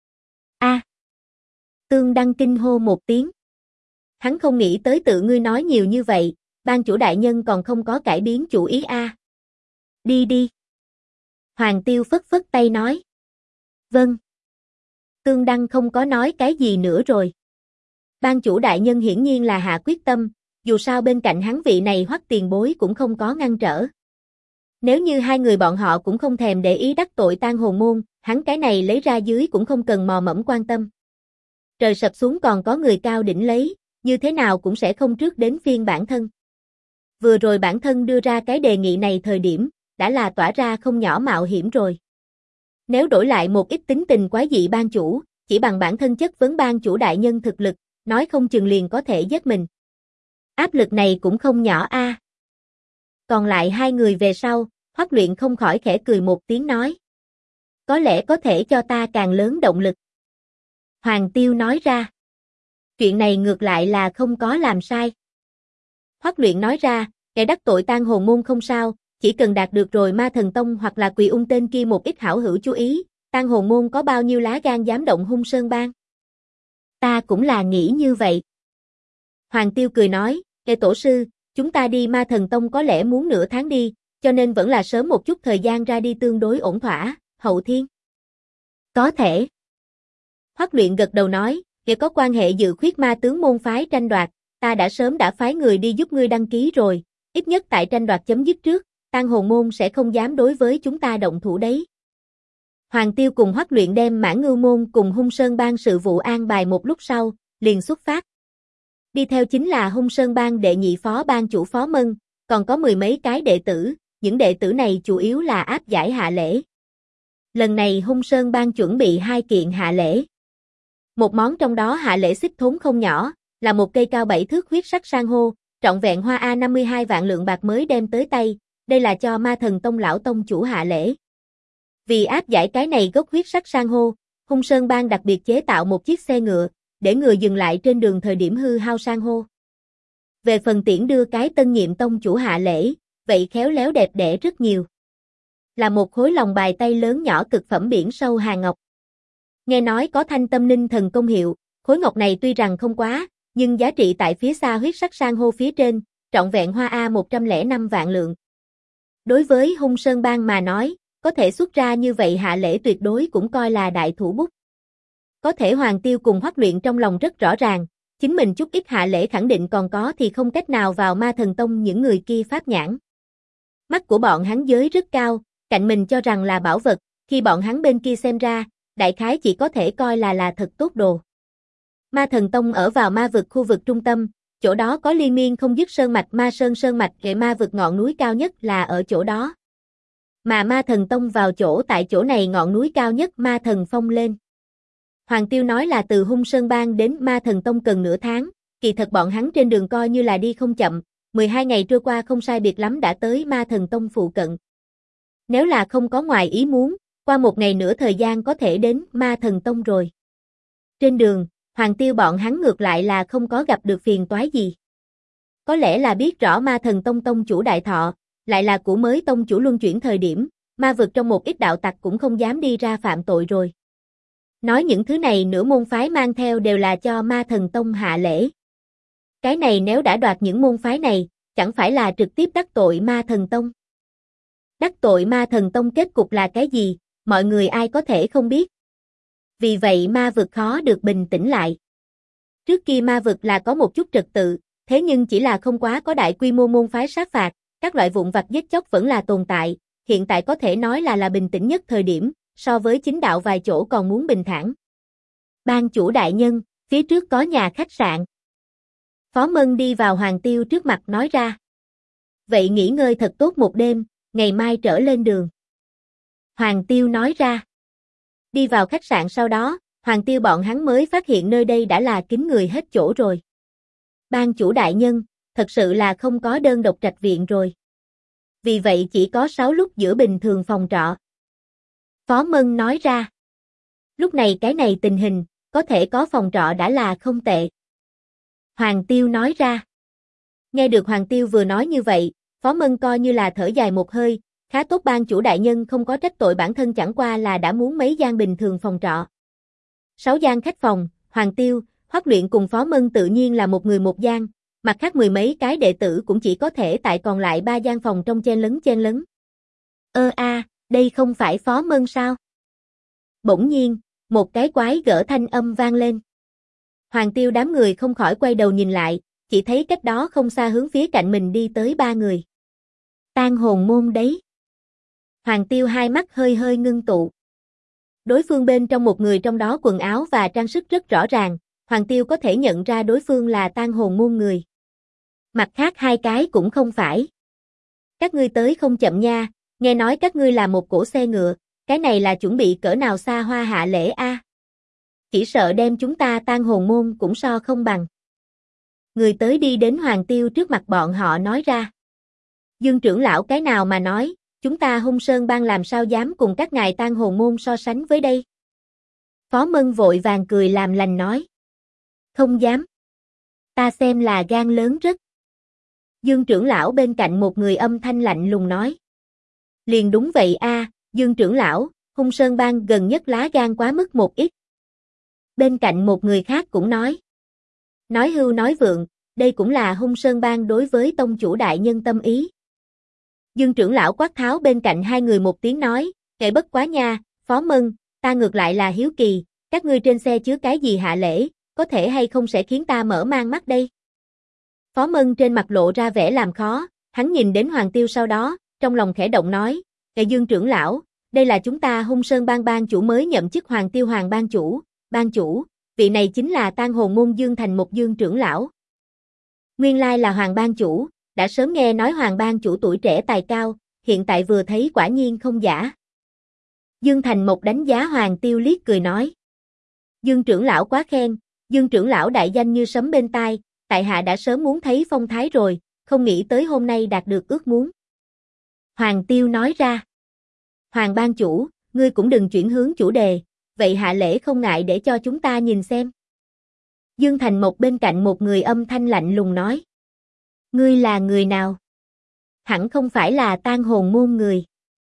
A. Tương Đăng kinh hô một tiếng. Hắn không nghĩ tới tự ngươi nói nhiều như vậy, ban chủ đại nhân còn không có cải biến chủ ý a. Đi đi. Hoàng Tiêu phất phất tay nói. Vâng. Tương Đăng không có nói cái gì nữa rồi. Ban chủ đại nhân hiển nhiên là hạ quyết tâm, dù sao bên cạnh hắn vị này Hoắc tiền bối cũng không có ngăn trở. Nếu như hai người bọn họ cũng không thèm để ý đắc tội Tang Hồn môn, hắn cái này lấy ra dưới cũng không cần mò mẫm quan tâm. Trời sập xuống còn có người cao đỉnh lấy, như thế nào cũng sẽ không trước đến phiên bản thân. Vừa rồi bản thân đưa ra cái đề nghị này thời điểm, đã là tỏa ra không nhỏ mạo hiểm rồi. Nếu đổi lại một ít tính tình quái dị ban chủ, chỉ bằng bản thân chất vấn ban chủ đại nhân thực lực, nói không chừng liền có thể giết mình. Áp lực này cũng không nhỏ a. Còn lại hai người về sau, Hoắc Luyện không khỏi khẽ cười một tiếng nói. Có lẽ có thể cho ta càng lớn động lực. Hoàng Tiêu nói ra. Chuyện này ngược lại là không có làm sai. Hoắc Luyện nói ra, kẻ đắc tội Tang Hồn môn không sao, chỉ cần đạt được rồi Ma Thần Tông hoặc là Quỳ Ung tên kia một ít hảo hữu chú ý, Tang Hồn môn có bao nhiêu lá gan dám động Hung Sơn Bang. Ta cũng là nghĩ như vậy. Hoàng Tiêu cười nói, kẻ tổ sư, chúng ta đi Ma Thần Tông có lẽ muốn nửa tháng đi, cho nên vẫn là sớm một chút thời gian ra đi tương đối ổn thỏa, Hậu Thiên. Có thể. Hoắc Luyện gật đầu nói, kẻ có quan hệ Dự Khuyết Ma Tướng môn phái tranh đoạt, ta đã sớm đã phái người đi giúp ngươi đăng ký rồi, ít nhất tại tranh đoạt chấm dứt trước, Tang Hồn môn sẽ không dám đối với chúng ta động thủ đấy. Hoàng Tiêu cùng Hoắc Luyện đem Mãn Ngưu môn cùng Hung Sơn Bang sự vụ an bài một lúc sau, liền xuất phát. Đi theo chính là Hung Sơn Bang đệ nhị phó bang chủ Phó Mân, còn có mười mấy cái đệ tử, những đệ tử này chủ yếu là áp giải hạ lễ. Lần này Hung Sơn Bang chuẩn bị 2 kiện hạ lễ. Một món trong đó hạ lễ xích thốn không nhỏ, là một cây cao 7 thước huyết sắc san hô, trọn vẹn hoa A 52 vạn lượng bạc mới đem tới tay, đây là cho Ma Thần Tông lão tông chủ hạ lễ. Vì áp giải cái này gốc huyết sắc san hô, Hung Sơn Bang đặc biệt chế tạo một chiếc xe ngựa, để người dừng lại trên đường thời điểm hư hao san hô. Về phần tiễn đưa cái tân nhiệm tông chủ hạ lễ, vậy khéo léo đẹp đẽ rất nhiều. Là một khối lòng bài tay lớn nhỏ cực phẩm biển sâu hàng ngọc. Nghe nói có thanh tâm ninh thần công hiệu, khối ngọc này tuy rằng không quá, nhưng giá trị tại phía xa huyết sắc san hô phía trên, trọn vẹn hoa A 105 vạn lượng. Đối với Hung Sơn Bang mà nói, có thể xuất ra như vậy hạ lễ tuyệt đối cũng coi là đại thủ bút. Có thể Hoàng Tiêu cùng Hoắc Luyện trong lòng rất rõ ràng, chính mình chút ít hạ lễ khẳng định còn có thì không cách nào vào Ma Thần Tông những người kia pháp nhãn. Mắt của bọn hắn giới rất cao, cạnh mình cho rằng là bảo vật, khi bọn hắn bên kia xem ra, đại khái chỉ có thể coi là thật tốt đồ. Ma Thần Tông ở vào ma vực khu vực trung tâm, chỗ đó có liên miên không dứt sơn mạch ma sơn mạch hệ ma vực ngọn núi cao nhất là ở chỗ đó. Mà Ma Thần Tông vào chỗ tại chỗ này ngọn núi cao nhất Ma Thần Phong lên. Hoàng Tiêu nói là từ Hung Sơn Bang đến Ma Thần Tông cần nửa tháng, kỳ thật bọn hắn trên đường coi như là đi không chậm, 12 ngày trôi qua không sai biệt lắm đã tới Ma Thần Tông phụ cận. Nếu là không có ngoài ý muốn, qua một ngày nữa thời gian có thể đến Ma Thần Tông rồi. Trên đường, Hoàng Tiêu bọn hắn ngược lại là không có gặp được phiền toái gì. Có lẽ là biết rõ Ma Thần Tông tông chủ Đại Thọ, lại là của mới tông chủ luân chuyển thời điểm, ma vực trong một ít đạo tặc cũng không dám đi ra phạm tội rồi. Nói những thứ này nửa môn phái mang theo đều là cho Ma Thần Tông hạ lễ. Cái này nếu đã đoạt những môn phái này, chẳng phải là trực tiếp đắc tội Ma Thần Tông. Đắc tội Ma Thần Tông kết cục là cái gì, mọi người ai có thể không biết. Vì vậy ma vực khó được bình tĩnh lại. Trước kia ma vực là có một chút trật tự, thế nhưng chỉ là không quá có đại quy mô môn phái sát phạt, các loại vụn vặt giết chóc vẫn là tồn tại, hiện tại có thể nói là bình tĩnh nhất thời điểm, so với chính đạo vài chỗ còn muốn bình thản. Ban chủ đại nhân, phía trước có nhà khách sạn. Phó Mân đi vào Hoàng Tiêu trước mặt nói ra. Vậy nghỉ ngơi thật tốt một đêm, ngày mai trở lên đường. Hoàng Tiêu nói ra. Đi vào khách sạn sau đó, Hoàng Tiêu bọn hắn mới phát hiện nơi đây đã là kín người hết chỗ rồi. Ban chủ đại nhân, thật sự là không có đơn độc trạch viện rồi. Vì vậy chỉ có 6 lúc giữa bình thường phòng trọ. Phó Mân nói ra. Lúc này cái này tình hình, có thể có phòng trọ đã là không tệ. Hoàng Tiêu nói ra. Nghe được Hoàng Tiêu vừa nói như vậy, Phó Mân coi như là thở dài một hơi, khá tốt ban chủ đại nhân không có trách tội bản thân chẳng qua là đã muốn mấy gian bình thường phòng trọ. 6 gian khách phòng, Hoàng Tiêu, Hoắc Luyện cùng Phó Mân tự nhiên là một người một gian, mặt khác mười mấy cái đệ tử cũng chỉ có thể tại còn lại 3 gian phòng trong chen lấn. Đây không phải Phó Mân sao? Bỗng nhiên, một cái quái gở thanh âm vang lên. Hoàng Tiêu đám người không khỏi quay đầu nhìn lại, chỉ thấy cách đó không xa hướng phía cạnh mình đi tới 3 người. Tang hồn môn đấy. Hoàng Tiêu hai mắt hơi hơi ngưng tụ. Đối phương bên trong một người trong đó quần áo và trang sức rất rõ ràng, Hoàng Tiêu có thể nhận ra đối phương là tang hồn môn người. Mặt khác hai cái cũng không phải. Các ngươi tới không chậm nha, nghe nói các ngươi là một cỗ xe ngựa, cái này là chuẩn bị cỡ nào xa hoa hạ lễ a? Chỉ sợ đem chúng ta tang hồn môn cũng so không bằng. Người tới đi đến Hoàng Tiêu trước mặt bọn họ nói ra. Dương trưởng lão cái nào mà nói, chúng ta Hung Sơn Bang làm sao dám cùng các ngài tang hồn môn so sánh với đây? Phó Mân vội vàng cười làm lành nói. Không dám. Ta xem là gan lớn rất. Dương trưởng lão bên cạnh một người âm thanh lạnh lùng nói. Liền đúng vậy a, Dương trưởng lão, Hung Sơn Bang gần nhất lá gan quá mức một ít. Bên cạnh một người khác cũng nói. Nói hưu nói vượng, đây cũng là Hung Sơn Bang đối với tông chủ đại nhân tâm ý. Dương trưởng lão quát tháo bên cạnh hai người một tiếng nói, kệ bất quá nha, Phó Mân, ta ngược lại là hiếu kỳ, các ngươi trên xe chứa cái gì hạ lễ, có thể hay không sẽ khiến ta mở mang mắt đây. Phó Mân trên mặt lộ ra vẻ làm khó, hắn nhìn đến Hoàng Tiêu sau đó, trong lòng khẽ động nói, kệ Dương trưởng lão, đây là chúng ta Hung Sơn Bang bang chủ mới nhậm chức Hoàng Tiêu Hoàng bang chủ, vị này chính là tang hồn môn Dương Thành một Dương trưởng lão. Nguyên lai là Hoàng bang chủ, đã sớm nghe nói Hoàng bang chủ tuổi trẻ tài cao, hiện tại vừa thấy quả nhiên không giả. Dương Thành một đánh giá Hoàng Tiêu liếc cười nói. Dương trưởng lão quá khen, Dương trưởng lão đại danh như sấm bên tai, tại hạ đã sớm muốn thấy phong thái rồi, không nghĩ tới hôm nay đạt được ước muốn. Hoàng Tiêu nói ra. Hoàng bang chủ, ngươi cũng đừng chuyển hướng chủ đề, vậy hạ lễ không ngại để cho chúng ta nhìn xem. Dương Thành một bên cạnh một người âm thanh lạnh lùng nói. Ngươi là người nào? Hẳn không phải là tang hồn môn người.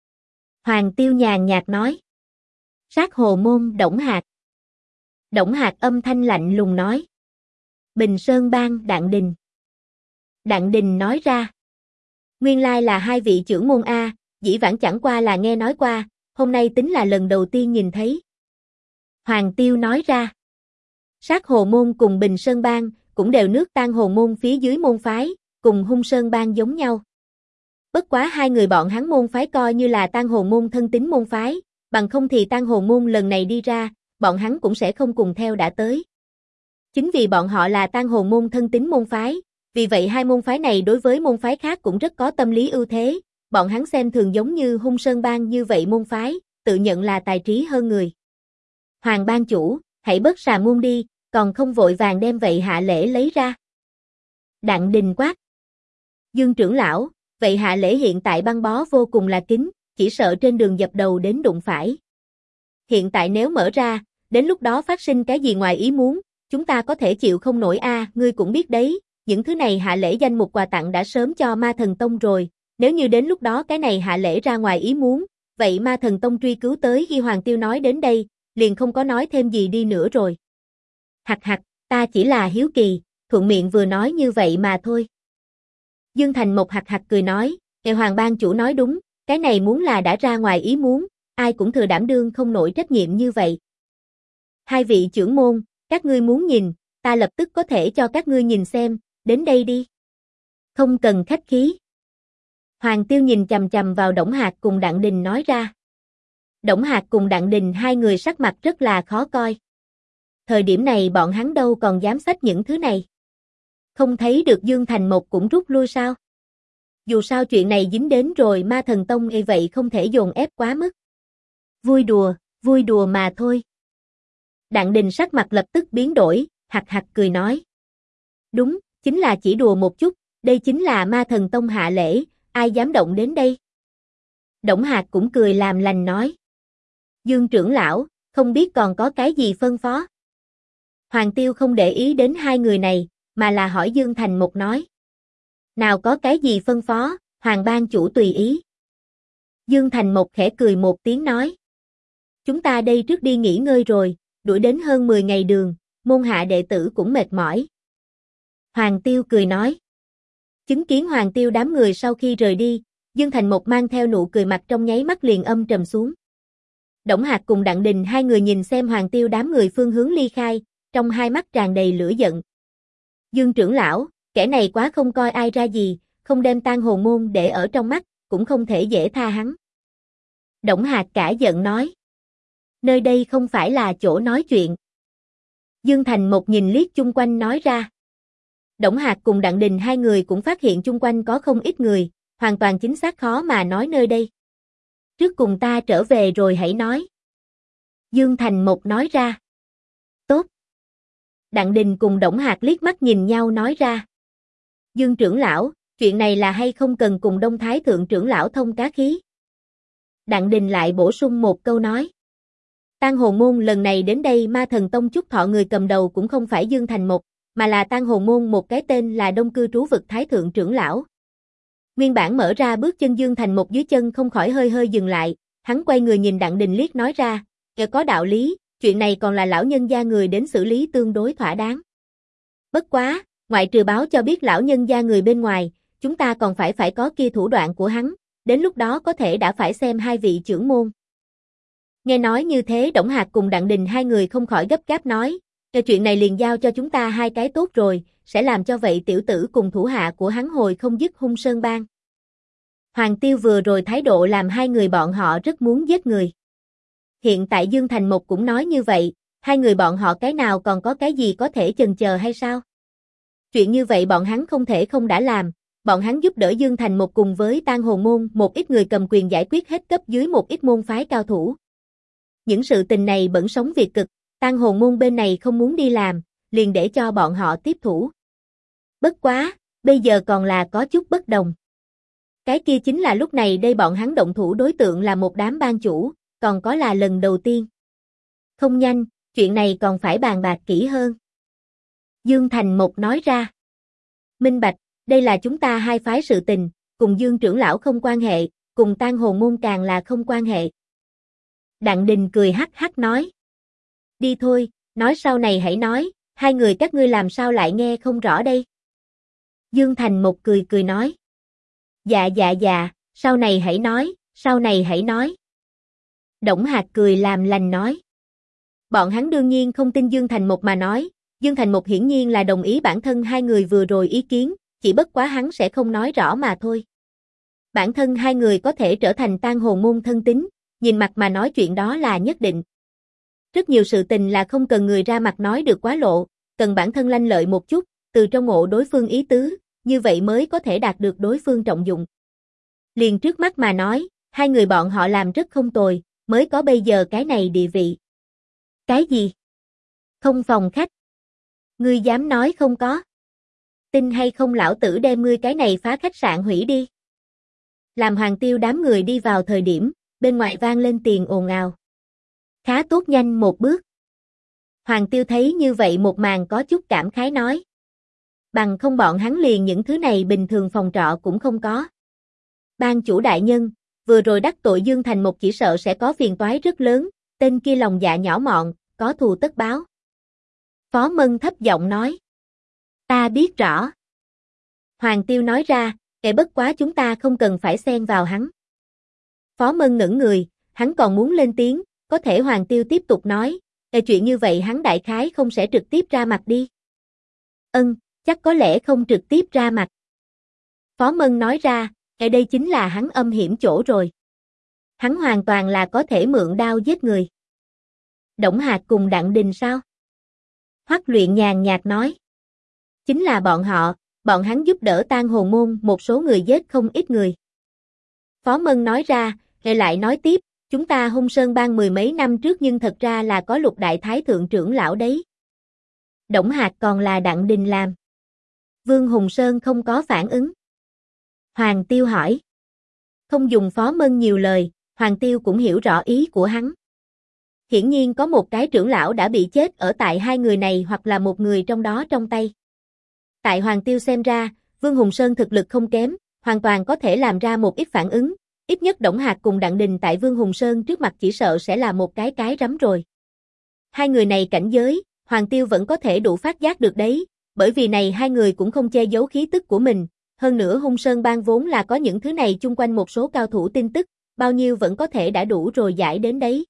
Hoàng Tiêu nhàn nhạt nói. Sát hồ môn Đổng Hạc. Đổng Hạc âm thanh lạnh lùng nói. Bình Sơn Bang Đặng Đình. Đặng Đình nói ra. Nguyên lai là hai vị trưởng môn A, dĩ vãng chẳng qua là nghe nói qua, hôm nay tính là lần đầu tiên nhìn thấy. Hoàng Tiêu nói ra. Sát hồ môn cùng Bình Sơn Bang, cũng đều nước tang hồ môn phía dưới môn phái, cùng Hung Sơn Bang giống nhau. Bất quá hai người bọn hắn môn phái coi như là tang hồ môn thân tín môn phái, bằng không thì tang hồ môn lần này đi ra, bọn hắn cũng sẽ không cùng theo đã tới. Chính vì bọn họ là tang hồ môn thân tín môn phái, vì vậy hai môn phái này đối với môn phái khác cũng rất có tâm lý ưu thế, bọn hắn xem thường giống như Hung Sơn Bang như vậy môn phái, tự nhận là tài trí hơn người. Hoàng bang chủ, hãy bớt xà ngung đi, còn không vội vàng đem vậy hạ lễ lấy ra. Đặng Đình quát. Dương trưởng lão, vậy hạ lễ hiện tại băng bó vô cùng là kín, chỉ sợ trên đường dập đầu đến đụng phải. Hiện tại nếu mở ra, đến lúc đó phát sinh cái gì ngoài ý muốn, chúng ta có thể chịu không nổi ngươi cũng biết đấy, những thứ này hạ lễ danh mục quà tặng đã sớm cho Ma Thần Tông rồi, nếu như đến lúc đó cái này hạ lễ ra ngoài ý muốn, vậy Ma Thần Tông truy cứu tới khi Hoàng Tiêu nói đến đây, liền không có nói thêm gì đi nữa rồi. Hặc hặc, ta chỉ là hiếu kỳ, thuận miệng vừa nói như vậy mà thôi. Dương Thành Mộc hặc hặc cười nói, Hoàng ban chủ nói đúng, cái này muốn là đã ra ngoài ý muốn, ai cũng thừa đảm đương không nổi trách nhiệm như vậy. Hai vị trưởng môn, các ngươi muốn nhìn, ta lập tức có thể cho các ngươi nhìn xem, đến đây đi. Không cần khách khí. Hoàng Tiêu nhìn chằm chằm vào Đổng Hạc cùng Đặng Đình nói ra. Đổng Hạc cùng Đặng Đình hai người sắc mặt rất là khó coi. Thời điểm này bọn hắn đâu còn dám xách những thứ này. Không thấy được Dương Thành Mộc cũng rút lui sao? Dù sao chuyện này dính đến rồi Ma Thần Tông vậy không thể dồn ép quá mức. Vui đùa mà thôi. Đặng Đình sắc mặt lập tức biến đổi, hặc hặc cười nói. Đúng, chính là chỉ đùa một chút, đây chính là Ma Thần Tông hạ lễ, ai dám động đến đây? Đổng Hạc cũng cười làm lành nói. Dương trưởng lão, không biết còn có cái gì phân phó? Hoàng Tiêu không để ý đến hai người này, mà là hỏi Dương Thành Mộc nói. Nào có cái gì phân phó, Hoàng ban chủ tùy ý. Dương Thành Mộc khẽ cười một tiếng nói. Chúng ta đây trước đi nghỉ ngơi rồi, đuổi đến hơn 10 ngày đường, môn hạ đệ tử cũng mệt mỏi. Hoàng Tiêu cười nói. Chứng kiến Hoàng Tiêu đám người sau khi rời đi, Dương Thành Mộc mang theo nụ cười mặt trong nháy mắt liền âm trầm xuống. Đổng Hạc cùng Đặng Đình hai người nhìn xem Hoàng Tiêu đám người phương hướng ly khai, trong hai mắt tràn đầy lửa giận. Dương trưởng lão, kẻ này quá không coi ai ra gì, không đem Tang Hồ Môn để ở trong mắt, cũng không thể dễ tha hắn. Đổng Hạc cả giận nói. Nơi đây không phải là chỗ nói chuyện. Dương Thành Mộc nhìn liếc chung quanh nói ra. Đổng Hạc cùng Đặng Đình hai người cũng phát hiện chung quanh có không ít người, hoàn toàn chính xác khó mà nói nơi đây. Trước cùng ta trở về rồi hãy nói. Dương Thành Mộc nói ra. Tốt. Đặng Đình cùng Đổng Hạc liếc mắt nhìn nhau nói ra. Dương trưởng lão, chuyện này là hay không cần cùng Đông Thái thượng trưởng lão thông cá khí? Đặng Đình lại bổ sung một câu nói. Tang Hồ Môn lần này đến đây Ma Thần Tông chúc thọ người cầm đầu cũng không phải Dương Thành Mộc, mà là Tang Hồ Môn một cái tên là Đông Cư Trú Vực Thái thượng trưởng lão. Nguyên bản mở ra bước chân Dương Thành Mộc dưới chân không khỏi hơi hơi dừng lại, hắn quay người nhìn Đặng Đình liếc nói ra, có đạo lý, chuyện này còn là lão nhân gia người đến xử lý tương đối thỏa đáng. Bất quá, ngoại trừ báo cho biết lão nhân gia người bên ngoài, chúng ta còn phải có kia thủ đoạn của hắn, đến lúc đó có thể đã phải xem hai vị trưởng môn. Nghe nói như thế Đổng Hạc cùng Đặng Đình hai người không khỏi gấp gáp nói, chuyện này liền giao cho chúng ta hai cái tốt rồi, sẽ làm cho vậy tiểu tử cùng thủ hạ của hắn hồi không dứt hung sơn bang. Hoàng Tiêu vừa rồi thái độ làm hai người bọn họ rất muốn giết người. Hiện tại Dương Thành Mộc cũng nói như vậy, hai người bọn họ cái nào còn có cái gì có thể chần chờ hay sao? Chuyện như vậy bọn hắn không thể không đã làm, bọn hắn giúp đỡ Dương Thành Mộc cùng với Tang Hồ Môn một ít người cầm quyền giải quyết hết cấp dưới một ít môn phái cao thủ. Những sự tình này bẩn sống việc cực, Tang Hồ Môn bên này không muốn đi làm, liền để cho bọn họ tiếp thủ. Bất quá, bây giờ còn là có chút bất đồng. Cái kia chính là lúc này đây bọn hắn động thủ đối tượng là một đám ban chủ, còn có là lần đầu tiên. Không nhanh, chuyện này còn phải bàn bạc kỹ hơn. Dương Thành Mộc nói ra. Minh bạch, đây là chúng ta hai phái sự tình, cùng Dương trưởng lão không quan hệ, cùng Tang Hồ Môn càng là không quan hệ. Đặng Đình cười hắc hắc nói. Đi thôi, nói sau này hãy nói, hai người các ngươi làm sao lại nghe không rõ đây? Dương Thành Mộc cười cười nói. Dạ, sau này hãy nói, sau này hãy nói. Đổng Hạc cười làm lành nói. Bọn hắn đương nhiên không tin Dương Thành Mộc mà nói, Dương Thành Mộc hiển nhiên là đồng ý bản thân hai người vừa rồi ý kiến, chỉ bất quá hắn sẽ không nói rõ mà thôi. Bản thân hai người có thể trở thành Tang Hồ Môn thân tín, nhìn mặt mà nói chuyện đó là nhất định. Rất nhiều sự tình là không cần người ra mặt nói được quá lộ, cần bản thân lanh lợi một chút, từ trong ngộ đối phương ý tứ, như vậy mới có thể đạt được đối phương trọng dụng. Liền trước mắt mà nói, hai người bọn họ làm rất không tồi, mới có bây giờ cái này địa vị. Cái gì? Không phòng khách. Ngươi dám nói không có? Tin hay không lão tử đem ngươi cái này phá khách sạn hủy đi. Làm Hoàng Tiêu đám người đi vào thời điểm, bên ngoài vang lên tiền ồn ào. Khá tốt, nhanh một bước. Hoàng Tiêu thấy như vậy một màn có chút cảm khái nói. Bằng không bọn hắn liền những thứ này bình thường phòng trọ cũng không có. Ban chủ đại nhân, vừa rồi đắc tội Dương Thành Một chỉ sợ sẽ có phiền toái rất lớn, tên kia lòng dạ nhỏ mọn, có thù tất báo. Phó Mân thấp giọng nói. Ta biết rõ. Hoàng Tiêu nói ra, kẻ bất quá chúng ta không cần phải xen vào hắn. Phó Mân ngẩn người, hắn còn muốn lên tiếng, có thể Hoàng Tiêu tiếp tục nói, chuyện như vậy hắn đại khái không sẽ trực tiếp ra mặt đi. Chắc có lẽ không trực tiếp ra mặt. Phó Mân nói ra, đây chính là hắn âm hiểm chỗ rồi. Hắn hoàn toàn là có thể mượn đao giết người. Đổng Hạc cùng Đặng Đình sao? Hoắc Luyện nhàn nhạt nói. Chính là bọn hắn giúp đỡ Tang Hồn Môn một số người giết không ít người. Phó Mân nói ra, lại nói tiếp, chúng ta Hung Sơn Bang mười mấy năm trước nhưng thật ra là có Lục Đại Thái Thượng trưởng lão đấy. Đổng Hạc còn là Đặng Đình làm. Vương Hùng Sơn không có phản ứng. Hoàng Tiêu hỏi. Không dùng Phó Mân nhiều lời, Hoàng Tiêu cũng hiểu rõ ý của hắn. Hiển nhiên có một cái trưởng lão đã bị chết ở tại hai người này hoặc là một người trong đó trong tay. Tại Hoàng Tiêu xem ra, Vương Hùng Sơn thực lực không kém, hoàn toàn có thể làm ra một ít phản ứng, ít nhất Đổng Hạc cùng Đặng Đình tại Vương Hùng Sơn trước mặt chỉ sợ sẽ là một cái rắm rồi. Hai người này cảnh giới, Hoàng Tiêu vẫn có thể đủ phát giác được đấy, bởi vì này hai người cũng không che giấu khí tức của mình, hơn nữa Hung Sơn Bang vốn là có những thứ này chung quanh một số cao thủ tin tức, bao nhiêu vẫn có thể đã đủ rồi giải đến đấy.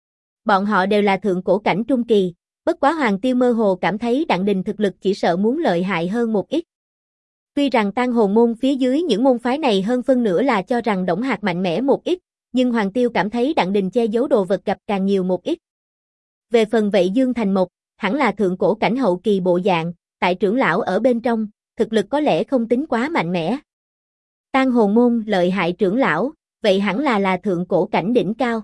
Bọn họ đều là thượng cổ cảnh trung kỳ, bất quá Hoàng Tiêu mơ hồ cảm thấy Đặng Đình thực lực chỉ sợ muốn lợi hại hơn một ít. Tuy rằng Tang Hồn Môn phía dưới những môn phái này hơn phân nửa là cho rằng Đổng Hạc mạnh mẽ một ít, nhưng Hoàng Tiêu cảm thấy Đặng Đình che giấu đồ vật gặp càng nhiều một ít. Về phần vậy Dương Thành Một, hẳn là thượng cổ cảnh hậu kỳ bộ dạng, tại trưởng lão ở bên trong, thực lực có lẽ không tính quá mạnh mẽ. Tang Hồn Môn lợi hại trưởng lão, vậy hẳn là thượng cổ cảnh đỉnh cao.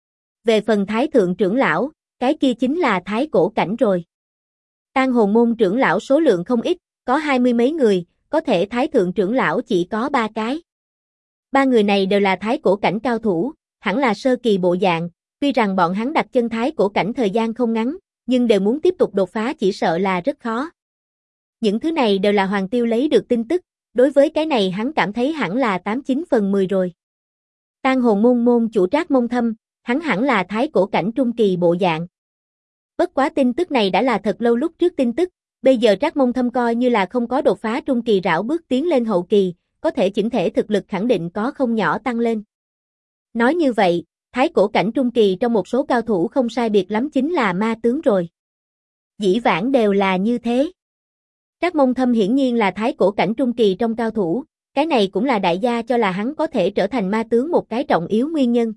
Về phần Thái Thượng trưởng lão, cái kia chính là Thái cổ cảnh rồi. Tang Hồn Môn trưởng lão số lượng không ít, có 20 mấy người, có thể Thái Thượng trưởng lão chỉ có 3 cái. Ba người này đều là Thái cổ cảnh cao thủ, hẳn là sơ kỳ bộ dạng, tuy rằng bọn hắn đặt chân Thái cổ cảnh thời gian không ngắn, nhưng đều muốn tiếp tục đột phá chỉ sợ là rất khó. Những thứ này đều là Hoàng Tiêu lấy được tin tức, đối với cái này hắn cảm thấy hẳn là 89 phần 10 rồi. Tang Hồn Môn môn chủ Trác Mông Thâm, hắn hẳn là Thái cổ cảnh trung kỳ bộ dạng. Bất quá tin tức này đã là thật lâu lúc trước tin tức, bây giờ Trác Mông Thâm coi như là không có đột phá trung kỳ rảo bước tiến lên hậu kỳ, có thể chỉnh thể thực lực khẳng định có không nhỏ tăng lên. Nói như vậy, Thái cổ cảnh trung kỳ trong một số cao thủ không sai biệt lắm chính là ma tướng rồi. Dĩ vãng đều là như thế. Trác Mông Thâm hiển nhiên là Thái cổ cảnh trung kỳ trong cao thủ, cái này cũng là đại gia cho là hắn có thể trở thành ma tướng một cái trọng yếu nguyên nhân.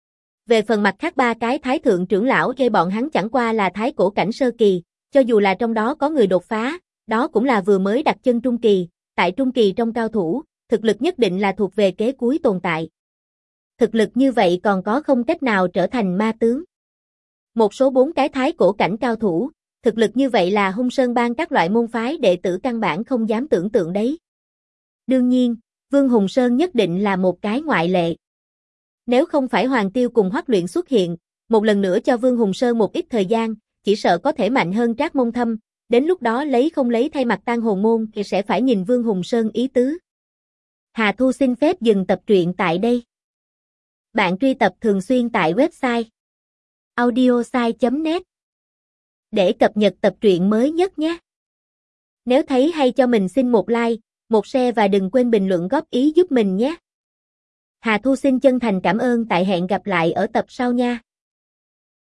Về phần mặt khác ba cái Thái Thượng trưởng lão gây bọn hắn chẳng qua là Thái cổ cảnh sơ kỳ, cho dù là trong đó có người đột phá, đó cũng là vừa mới đặt chân trung kỳ, tại trung kỳ trong cao thủ, thực lực nhất định là thuộc về kế cuối tồn tại. Thực lực như vậy còn có không cách nào trở thành ma tướng. Một số 4 cái Thái cổ cảnh cao thủ, thực lực như vậy là Hung Sơn Bang các loại môn phái đệ tử căn bản không dám tưởng tượng đấy. Đương nhiên, Vương Hùng Sơn nhất định là một cái ngoại lệ. Nếu không phải Hoàng Tiêu cùng Hoắc Luyện xuất hiện, một lần nữa cho Vương Hùng Sơn một ít thời gian, chỉ sợ có thể mạnh hơn Trác Mông Thâm, đến lúc đó lấy không lấy thay mặt Tang Hồn Môn thì sẽ phải nhìn Vương Hùng Sơn ý tứ. Hà Thu xin phép dừng tập truyện tại đây. Bạn truy tập thường xuyên tại website audiosai.net để cập nhật tập truyện mới nhất nhé. Nếu thấy hay cho mình xin một like, một share và đừng quên bình luận góp ý giúp mình nhé. Hà Thu xin chân thành cảm ơn, tại hẹn gặp lại ở tập sau nha.